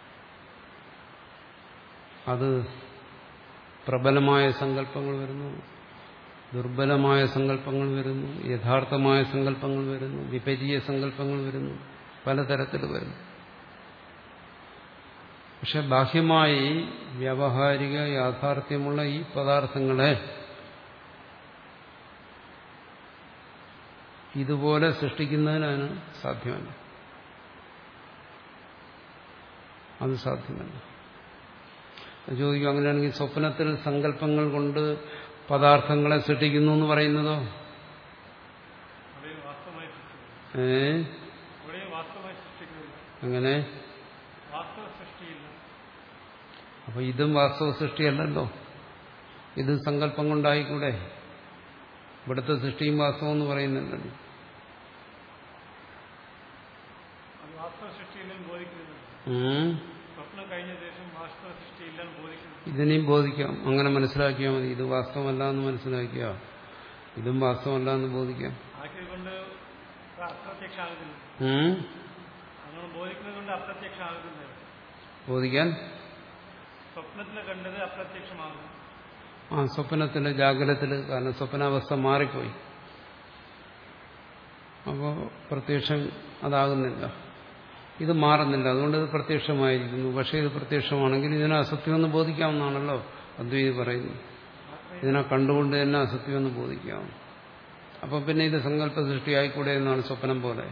അത് പ്രബലമായ സങ്കല്പങ്ങൾ വരുന്നു, ദുർബലമായ സങ്കല്പങ്ങൾ വരുന്നു, യഥാർത്ഥമായ സങ്കല്പങ്ങൾ വരുന്നു, വിപരീയ സങ്കല്പങ്ങൾ വരുന്നു, പലതരത്തിൽ വരുന്നു. പക്ഷെ ബാഹ്യമായി വ്യാവഹാരിക യാഥാർത്ഥ്യമുള്ള ഈ പദാർത്ഥങ്ങളെ ഇതുപോലെ സൃഷ്ടിക്കുന്നതിനാണ് സാധ്യമല്ല. അത് സാധ്യമല്ല. ചോദിക്കും, അങ്ങനെയാണെങ്കിൽ സ്വപ്നത്തിൽ സങ്കല്പങ്ങൾ കൊണ്ട് പദാർത്ഥങ്ങളെ സൃഷ്ടിക്കുന്നു എന്ന് പറയുന്നതോ? ഏ അങ്ങനെ അപ്പൊ ഇതും വാസ്തവ സൃഷ്ടിയല്ലല്ലോ. ഇത് സങ്കല്പം കൊണ്ടായിക്കൂടെ? ഇവിടുത്തെ സൃഷ്ടിയും വാസ്തവം എന്ന് പറയുന്നുണ്ടല്ലോ. ഇതിനെയും ബോധിക്കാം. അങ്ങനെ മനസ്സിലാക്കിയാൽ മതി. ഇത് വാസ്തവമല്ല എന്ന് മനസ്സിലാക്കിയ ഇതും വാസ്തവമല്ല എന്ന് ബോധിക്കാം. ബോധിക്കാൻ ആ സ്വപ്നത്തില് ജാഗ്രതത്തില്, കാരണം സ്വപ്നാവസ്ഥ മാറിപ്പോയി. അപ്പോൾ പ്രത്യക്ഷം അതാകുന്നില്ല, ഇത് മാറുന്നില്ല. അതുകൊണ്ട് ഇത് പ്രത്യക്ഷമായിരിക്കുന്നു. പക്ഷേ ഇത് പ്രത്യക്ഷമാണെങ്കിൽ ഇതിനെ അസത്യമെന്ന് ബോധിക്കാവുന്നതാണല്ലോ അദ്വൈതി പറയുന്നു. ഇതിനെ കണ്ടുകൊണ്ട് തന്നെ അസത്യമെന്ന് ബോധിക്കാവും. അപ്പം പിന്നെ ഇത് സങ്കല്പ സൃഷ്ടിയായിക്കൂടെ എന്നാണ് സ്വപ്നം പോലെ.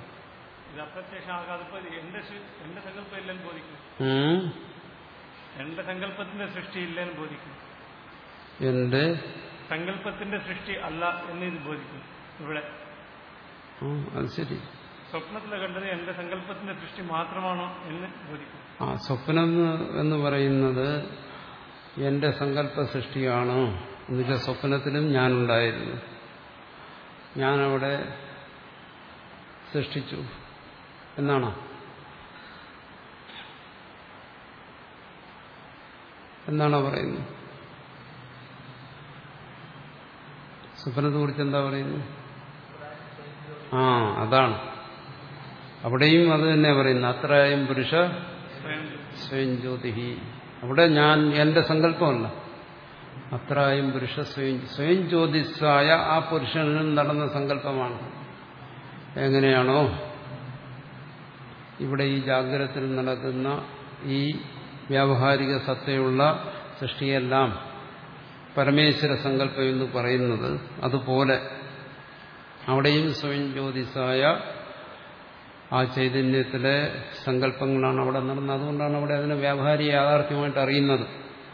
എന്റെ സങ്കല്പത്തിന്റെ സൃഷ്ടിയില്ലെന്ന് ബോധിക്കും. എന്റെ സങ്കല്പത്തിന്റെ സൃഷ്ടി അല്ല എന്ന് ഇത് ബോധിക്കും. ഇവിടെ അത് ശരി. സ്വപ്നത്തിൽ കണ്ടത് എന്റെ സങ്കല്പത്തിന്റെ സൃഷ്ടി മാത്രമാണോ എന്ന് ബോധിക്കും. ആ സ്വപ്നം എന്ന് പറയുന്നത് എന്റെ സങ്കല്പ സൃഷ്ടിയാണ്. എന്നുവെച്ചാൽ സ്വപ്നത്തിലും ഞാനുണ്ടായിരുന്നു, ഞാനവിടെ സൃഷ്ടിച്ചു എന്നാണോ? എന്നാണോ പറയുന്നത്? സ്വപ്നത്തെ കുറിച്ച് എന്താ പറയുന്നത്? ആ അതാണ്. അവിടെയും അത് തന്നെ പറയുന്നത്. അത്രയും പുരുഷ സ്വയം ജ്യോതിഹി. അവിടെ ഞാൻ എന്റെ സങ്കല്പമല്ല. അത്രയും പുരുഷ സ്വയം സ്വയം ജ്യോതിസായ ആ പുരുഷനിലും നടന്ന സങ്കല്പമാണ്. എങ്ങനെയാണോ ഇവിടെ ഈ ജാഗ്രതത്തിൽ നടക്കുന്ന ഈ വ്യാവഹാരിക സത്തയുള്ള സൃഷ്ടിയെല്ലാം പരമേശ്വര സങ്കല്പം എന്ന് പറയുന്നത്, അതുപോലെ അവിടെയും സ്വയം ജ്യോതിസായ ആ ചൈതന്യത്തിലെ സങ്കല്പങ്ങളാണ് അവിടെ നടന്നത്. അതുകൊണ്ടാണ് അവിടെ അതിനെ വ്യാവഹാരിക യാഥാർത്ഥ്യമായിട്ട് അറിയുന്നത്.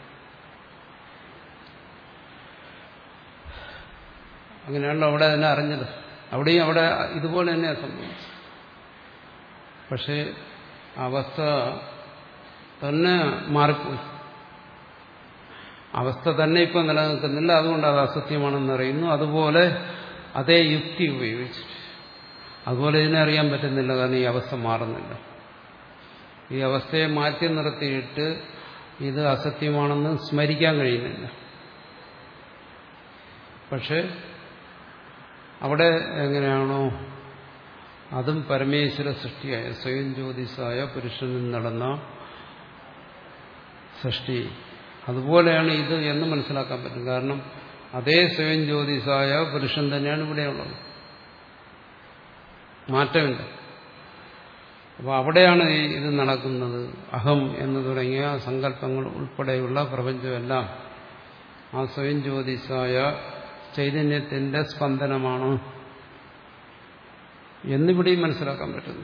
അങ്ങനെയാണല്ലോ അവിടെ അതിനെ അറിഞ്ഞത്. അവിടെയും അവിടെ ഇതുപോലെ തന്നെയാണ് സംഭവിച്ചത്. പക്ഷേ അവസ്ഥ തന്നെ മാറിപ്പോയി. അവസ്ഥ തന്നെ ഇപ്പം നിലനിൽക്കുന്നില്ല. അതുകൊണ്ട് അത് അസത്യമാണെന്ന് അറിയുന്നു. അതുപോലെ അതേ യുക്തി ഉപയോഗിച്ചിട്ട്. അതുപോലെ ഇതിനെ അറിയാൻ പറ്റുന്നില്ല, കാരണം ഈ അവസ്ഥ മാറുന്നില്ല. ഈ അവസ്ഥയെ മാറ്റി നിർത്തിയിട്ട് ഇത് അസത്യമാണെന്ന് സ്മരിക്കാൻ കഴിയുന്നില്ല. പക്ഷെ അവിടെ എങ്ങനെയാണോ അതും പരമേശ്വര സൃഷ്ടിയായ സ്വയം ജ്യോതിസായ പുരുഷനിൽ നടന്ന സൃഷ്ടി, അതുപോലെയാണ് ഇത് എന്ന് മനസ്സിലാക്കാൻ പറ്റും. കാരണം അതേ സ്വയം ജ്യോതിസായ പുരുഷൻ തന്നെയാണ് ഇവിടെയുള്ളത്, മാറ്റമില്ല. അപ്പോൾ അവിടെയാണ് ഇത് നടക്കുന്നത്. അഹം എന്ന് തുടങ്ങിയ സങ്കല്പങ്ങൾ ഉൾപ്പെടെയുള്ള പ്രപഞ്ചമെല്ലാം ആ സ്വയം ജ്യോതിസായ ചൈതന്യത്തിന്റെ സ്പന്ദനമാണ് എന്നിവിടെയും മനസ്സിലാക്കാൻ പറ്റുന്നു.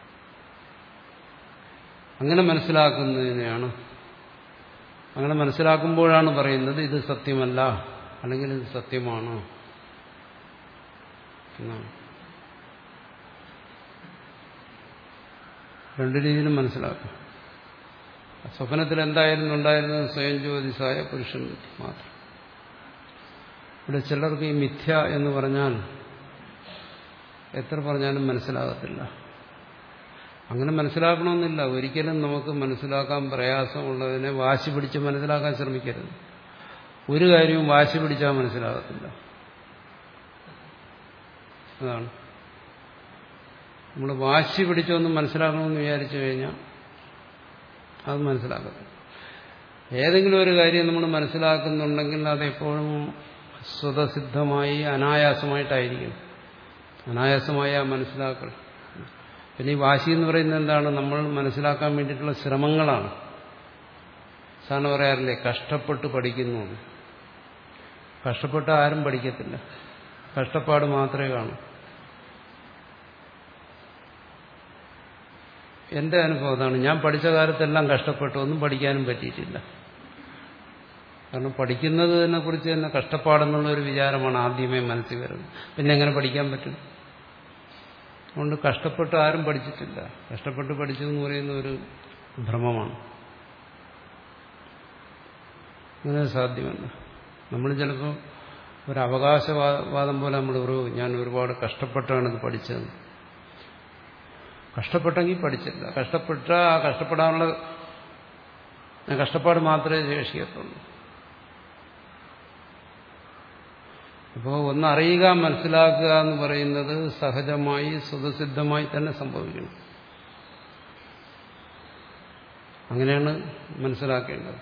അങ്ങനെ മനസ്സിലാക്കുന്നതിനെയാണ്, അങ്ങനെ മനസ്സിലാക്കുമ്പോഴാണ് പറയുന്നത് ഇത് സത്യമല്ല, അല്ലെങ്കിൽ ഇത് സത്യമാണ് എന്നാണ്. രണ്ടു രീതിയിലും മനസ്സിലാക്കും. സ്വപ്നത്തിൽ എന്തായിരുന്നു ഉണ്ടായിരുന്നത്? സ്വയം ജ്യോതിസായ പുരുഷൻ മാത്രം. ഇവിടെ ചിലർക്ക് ഈ മിഥ്യ എന്ന് പറഞ്ഞാൽ എത്ര പറഞ്ഞാലും മനസ്സിലാകത്തില്ല. അങ്ങനെ മനസ്സിലാക്കണമെന്നില്ല. ഒരിക്കലും നമുക്ക് മനസ്സിലാക്കാൻ പ്രയാസമുള്ളതിനെ വാശി പിടിച്ച് മനസ്സിലാക്കാൻ ശ്രമിക്കരുത്. ഒരു കാര്യവും വാശി പിടിച്ചാൽ മനസ്സിലാകത്തില്ല. അതാണ് നമ്മൾ വാശി പിടിച്ചൊന്നും മനസ്സിലാക്കണമെന്ന് വിചാരിച്ചു കഴിഞ്ഞാൽ അത് മനസ്സിലാക്കത്തില്ല. ഏതെങ്കിലും ഒരു കാര്യം നമ്മൾ മനസ്സിലാക്കുന്നുണ്ടെങ്കിൽ അതെപ്പോഴും സ്വതസിദ്ധമായി അനായാസമായിട്ടായിരിക്കും. അനായാസമായ മനസ്സിലാക്കൽ. പിന്നെ ഈ വാശി എന്ന് പറയുന്നത് എന്താണ്? നമ്മൾ മനസ്സിലാക്കാൻ വേണ്ടിയിട്ടുള്ള ശ്രമങ്ങളാണ്. സാധാരണ പറയാറില്ലേ, കഷ്ടപ്പെട്ട് പഠിക്കുന്നു. കഷ്ടപ്പെട്ട് ആരും പഠിക്കത്തില്ല, കഷ്ടപ്പാട് മാത്രമേ കാണൂ. എന്റെ അനുഭവം അതാണ്. ഞാൻ പഠിച്ച കാലത്തെല്ലാം കഷ്ടപ്പെട്ടു, ഒന്നും പഠിക്കാനും പറ്റിയിട്ടില്ല. കാരണം പഠിക്കുന്നതിനെ കുറിച്ച് തന്നെ കഷ്ടപ്പാടെന്നുള്ള ഒരു വിചാരമാണ് ആദ്യമേ മനസ്സിൽ വരുന്നത്. പിന്നെ എങ്ങനെ പഠിക്കാൻ പറ്റും? അതുകൊണ്ട് കഷ്ടപ്പെട്ട് ആരും പഠിച്ചിട്ടില്ല. കഷ്ടപ്പെട്ട് പഠിച്ചു എന്ന് പറയുന്ന ഒരു ഭ്രമമാണ്. അങ്ങനെ സാധ്യമല്ല. നമ്മൾ ചിലപ്പോൾ ഒരു അവകാശവാദം പോലെ നമ്മൾ ഒരു ഞാൻ ഒരുപാട് കഷ്ടപ്പെട്ടാണ് ഇത് പഠിച്ചത്. കഷ്ടപ്പെട്ടെങ്കിൽ പഠിച്ചില്ല. കഷ്ടപ്പെട്ട ആ കഷ്ടപ്പെടാനുള്ള കഷ്ടപ്പാട് മാത്രമേ ശേഷിക്കത്തുള്ളൂ. അപ്പോൾ ഒന്നറിയുക, മനസ്സിലാക്കുക എന്ന് പറയുന്നത് സഹജമായി സ്വതസിദ്ധമായി തന്നെ സംഭവിക്കണം. അങ്ങനെയാണ് മനസ്സിലാക്കേണ്ടത്.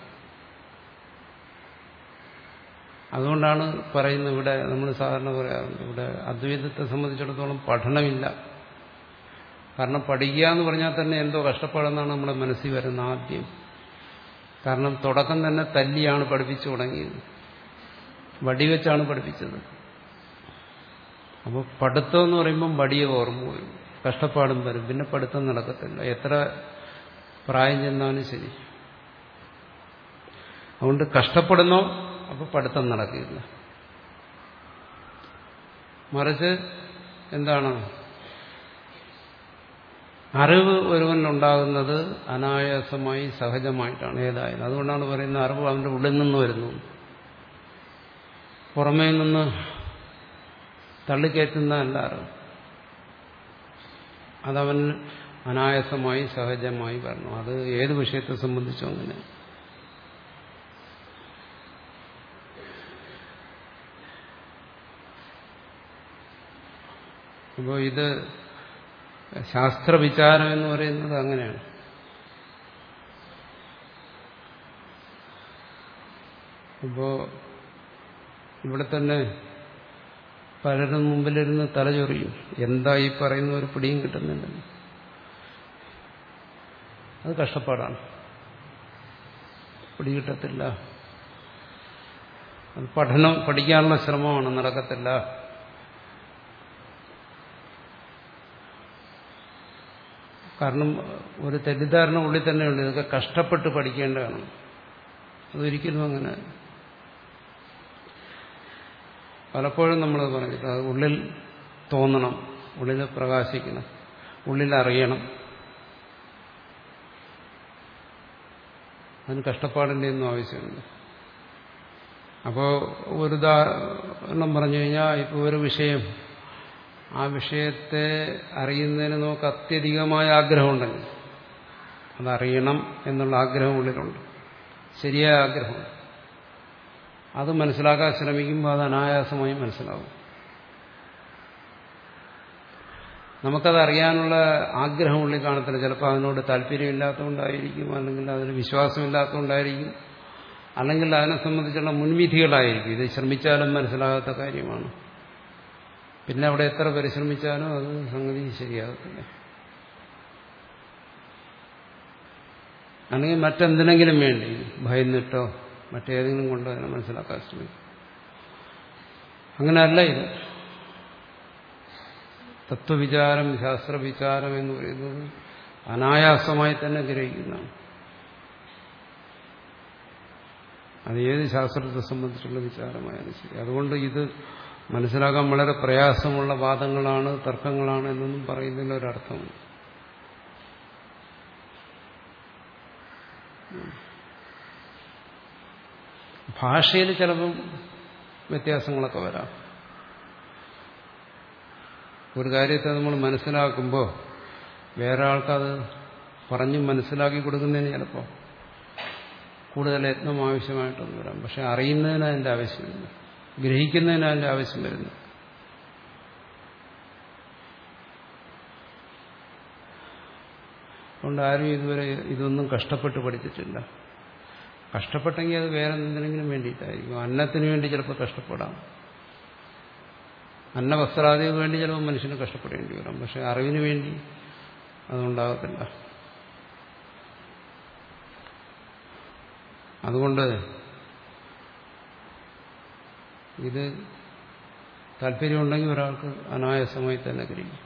അതുകൊണ്ടാണ് പറയുന്നത്, ഇവിടെ നമ്മൾ സാധാരണ പറയാറുണ്ട്, ഇവിടെ അദ്വൈതത്തെ സംബന്ധിച്ചിടത്തോളം പഠനമില്ല. കാരണം പഠിക്കുക എന്ന് പറഞ്ഞാൽ തന്നെ എന്തോ കഷ്ടപ്പാടെന്നാണ് നമ്മുടെ മനസ്സിൽ വരുന്ന ആദ്യം. കാരണം തുടക്കം തന്നെ തല്ലിയാണ് പഠിപ്പിച്ചു തുടങ്ങിയത്, വടിവെച്ചാണ് പഠിപ്പിച്ചത്. അപ്പോൾ പഠിത്തം എന്ന് പറയുമ്പം വടിയെ ഓർമ്മ വരും, കഷ്ടപ്പാടും വരും, പിന്നെ പഠിത്തം നടക്കത്തില്ല, എത്ര പ്രായം ചെന്നാലും ശരി. അതുകൊണ്ട് കഷ്ടപ്പെടുന്നോ അപ്പോൾ പഠിത്തം നടക്കില്ല. മറിച്ച് എന്താണ്, അറിവ് ഒരുവനുണ്ടാകുന്നത് അനായാസമായി സഹജമായിട്ടാണ് ഏതായാലും. അതുകൊണ്ടാണ് പറയുന്നത് അറിവ് അവന്റെ ഉള്ളിൽ നിന്ന് വരുന്നു, പുറമേ നിന്ന് തള്ളിക്കയറ്റുന്നതല്ല അറിവ്. അതവൻ അനായാസമായി സഹജമായി വരണം. അത് ഏത് വിഷയത്തെ സംബന്ധിച്ചോ അങ്ങനെ. അപ്പോൾ ഇത് ശാസ്ത്രവിചാരം എന്ന് പറയുന്നത് അങ്ങനെയാണ്. അപ്പോൾ ഇവിടെ തന്നെ പലരും മുമ്പിലിരുന്ന് തലചൊറിയും, എന്താ ഈ പറയുന്ന ഒരു പിടിയും കിട്ടുന്നില്ല. അത് കഷ്ടപ്പാടാണ്, പിടി കിട്ടത്തില്ല. അത് പഠനം പഠിക്കാനുള്ള ശ്രമമാണ്, നടക്കത്തില്ല. കാരണം ഒരു തെറ്റിദ്ധാരണ ഉള്ളിൽ തന്നെയുണ്ട്, ഇതൊക്കെ കഷ്ടപ്പെട്ട് പഠിക്കേണ്ടതാണ്. അതൊരിക്കലും അങ്ങനെ. പലപ്പോഴും നമ്മൾ പറഞ്ഞിട്ട് അത് ഉള്ളിൽ തോന്നണം, ഉള്ളിൽ പ്രകാശിക്കണം, ഉള്ളിൽ അറിയണം. അതിന് കഷ്ടപ്പാടിൻ്റെ ഒന്നും ആവശ്യമില്ല. അപ്പോൾ ഒരു ഉദാഹരണം പറഞ്ഞു കഴിഞ്ഞാൽ ഇപ്പോൾ ഒരു വിഷയം, ആ വിഷയത്തെ അറിയുന്നതിന് നമുക്ക് അത്യധികമായ ആഗ്രഹമുണ്ടെങ്കിൽ, അതറിയണം എന്നുള്ള ആഗ്രഹം ഉള്ളിലുണ്ട്, ശരിയായ ആഗ്രഹം, അത് മനസ്സിലാക്കാൻ ശ്രമിക്കുമ്പോൾ അത് അനായാസമായി മനസ്സിലാവും. നമുക്കത് അറിയാനുള്ള ആഗ്രഹം ഉള്ളിൽ കാണത്തില്ല. ചിലപ്പോൾ അതിനോട് താല്പര്യമില്ലാത്തതുകൊണ്ടായിരിക്കും, അല്ലെങ്കിൽ അതിന് വിശ്വാസമില്ലാത്തതുകൊണ്ടായിരിക്കും, അല്ലെങ്കിൽ അതിനെ സംബന്ധിച്ചുള്ള മുൻവിധികളായിരിക്കും. ഇത് ശ്രമിച്ചാലും മനസ്സിലാകാത്ത കാര്യമാണ്, പിന്നെ അവിടെ എത്ര പരിശ്രമിച്ചാലും അത് സംഗതി ശരിയാകത്തില്ല. അല്ലെങ്കിൽ മറ്റെന്തിനെങ്കിലും വേണ്ടി ഭയന്നിട്ടോ മറ്റേതെങ്കിലും കൊണ്ടോ അതിനെ മനസ്സിലാക്കാൻ ശ്രമിക്കും. അങ്ങനെയല്ല ഇത്. തത്വവിചാരം, ശാസ്ത്രവിചാരം എന്ന് പറയുന്നത് അനായാസമായി തന്നെ ഗ്രഹിക്കുന്നതാണ്. അത് ഏത് ശാസ്ത്രത്തെ സംബന്ധിച്ചുള്ള വിചാരമായാലും ശരി. അതുകൊണ്ട് ഇത് മനസ്സിലാക്കാൻ വളരെ പ്രയാസമുള്ള വാദങ്ങളാണ്, തർക്കങ്ങളാണ് എന്നൊന്നും പറയുന്നതിൽ ഒരർത്ഥമുണ്ട്. ഭാഷയിൽ ചിലപ്പം വ്യത്യാസങ്ങളൊക്കെ വരാം. ഒരു കാര്യത്തെ നമ്മൾ മനസ്സിലാക്കുമ്പോൾ വേറെ ആൾക്കത് പറഞ്ഞ് മനസ്സിലാക്കി കൊടുക്കുന്നതിന് ചിലപ്പോൾ കൂടുതൽ യത്നം ആവശ്യമായിട്ടൊന്നും വരാം. പക്ഷെ അറിയുന്നതിന് അതിൻ്റെ ആവശ്യമില്ല, ഗ്രഹിക്കുന്നതിന് അതിൻ്റെ ആവശ്യം വരുന്നു. അതുകൊണ്ട് ആരും ഇതുവരെ ഇതൊന്നും കഷ്ടപ്പെട്ട് പഠിച്ചിട്ടില്ല. കഷ്ടപ്പെട്ടെങ്കിൽ അത് വേറെ എന്തിനെങ്കിലും വേണ്ടിയിട്ടായിരിക്കും. അന്നത്തിന് വേണ്ടി ചിലപ്പോൾ കഷ്ടപ്പെടാം, അന്നവസ്ത്രാദിക്ക് വേണ്ടി ചിലപ്പോൾ മനുഷ്യന് കഷ്ടപ്പെടേണ്ടി വരാം. പക്ഷെ അറിവിന് വേണ്ടി അതുണ്ടാകത്തില്ല. അതുകൊണ്ട് ഇത് താല്പര്യമുണ്ടെങ്കിൽ ഒരാൾക്ക് അനായാസമായി തന്നെ ഗ്രഹിക്കും.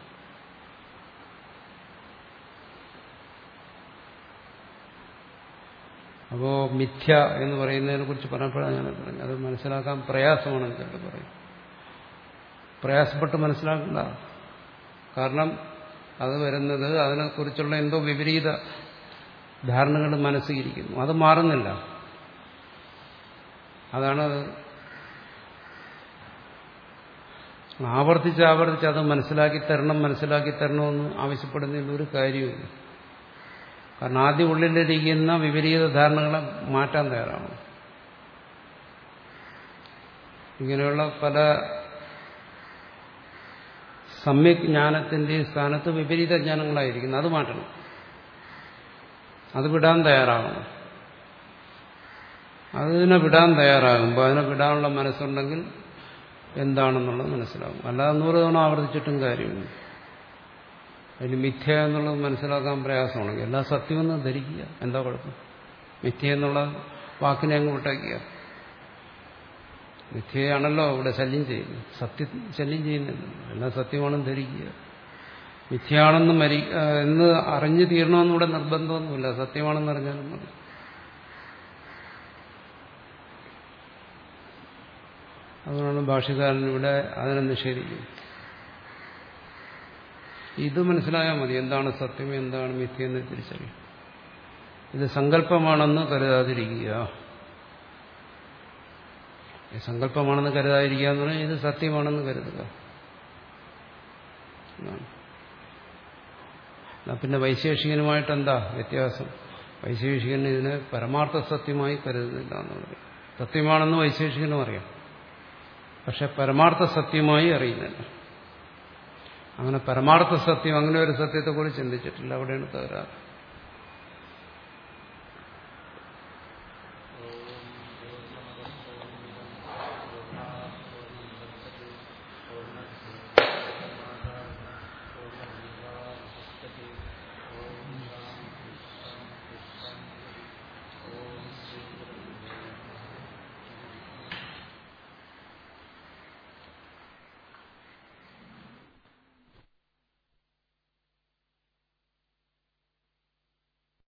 അപ്പോൾ മിഥ്യ എന്ന് പറയുന്നതിനെ കുറിച്ച് പറഞ്ഞപ്പോഴാണ് ഞാൻ പറഞ്ഞു, അത് മനസ്സിലാക്കാൻ പ്രയാസമാണെന്ന് ചിലർ പറയും. പ്രയാസപ്പെട്ട് മനസ്സിലാക്കണ്ട. കാരണം അത് വരുന്നത് അതിനെക്കുറിച്ചുള്ള എന്തോ വിപരീത ധാരണകൾ മനസ്സിലിരിക്കുന്നു, അത് മാറുന്നില്ല. അതാണ് ആവർത്തിച്ച് ആവർത്തിച്ച് അത് മനസ്സിലാക്കി തരണം മനസ്സിലാക്കി തരണമെന്ന് ആവശ്യപ്പെടുന്നതിൽ ഒരു കാര്യമില്ല. കാരണം ആദ്യം ഉള്ളിലിരിക്കുന്ന വിപരീത ധാരണകളെ മാറ്റാൻ തയ്യാറാണ്. ഇങ്ങനെയുള്ള പല സമ്യക് ജ്ഞാനത്തിന്റെ സ്ഥാനത്ത് വിപരീത ജ്ഞാനങ്ങളായിരിക്കുന്നു, അത് മാറ്റണം. അത് വിടാൻ തയ്യാറാകണം. അതിനെ വിടാൻ തയ്യാറാകുമ്പോൾ അതിനെ വിടാനുള്ള മനസ്സുണ്ടെങ്കിൽ എന്താണെന്നുള്ളത് മനസ്സിലാകും. അല്ലാതെ നൂറ് തവണ ആവർത്തിച്ചിട്ടും കാര്യമില്ല. അതിന് മിഥ്യ എന്നുള്ളത് മനസ്സിലാക്കാൻ പ്രയാസമാണെങ്കിൽ എല്ലാ സത്യമെന്ന് ധരിക്കുക, എന്താ കുഴപ്പം? മിഥ്യ എന്നുള്ള വാക്കിനെ അങ്ങ് വിട്ടേക്കുക. മിഥ്യയാണല്ലോ ഇവിടെ ശല്യം ചെയ്യുന്നത്, സത്യം ശല്യം ചെയ്യുന്നില്ല. എല്ലാ സത്യമാണെന്ന് ധരിക്കുക. മിഥ്യയാണെന്ന് മരി എന്ന് അറിഞ്ഞു തീരണമെന്നിവിടെ നിർബന്ധമൊന്നുമില്ല, സത്യമാണെന്ന് അറിഞ്ഞാലും മതി. അതുകൊണ്ടാണ് ഭാഷ്യകാരൻ ഇവിടെ അതിനെ നിഷേധിക്കുന്നത്. ഇത് മനസ്സിലായാൽ മതി, എന്താണ് സത്യം എന്താണ് മിഥ്യ എന്ന് തിരിച്ചറിയും. ഇത് സങ്കല്പമാണെന്ന് കരുതാതിരിക്കുക. സങ്കല്പമാണെന്ന് കരുതാതിരിക്കുക എന്ന് പറഞ്ഞാൽ ഇത് സത്യമാണെന്ന് കരുതുക. പിന്നെ വൈശേഷികനുമായിട്ട് എന്താ വ്യത്യാസം? വൈശേഷികൻ ഇതിനെ പരമാർത്ഥ സത്യമായി കരുതുന്നില്ല എന്നുള്ളത്. സത്യമാണെന്ന് വൈശേഷികനും അറിയാം, പക്ഷെ പരമാർത്ഥ സത്യമായി അറിയുന്നില്ല. അങ്ങനെ പരമാർത്ഥ സത്യം, അങ്ങനെ ഒരു സത്യത്തെക്കുറിച്ച് ചിന്തിച്ചിട്ടില്ല. അവിടെയാണ് തകരാറ്.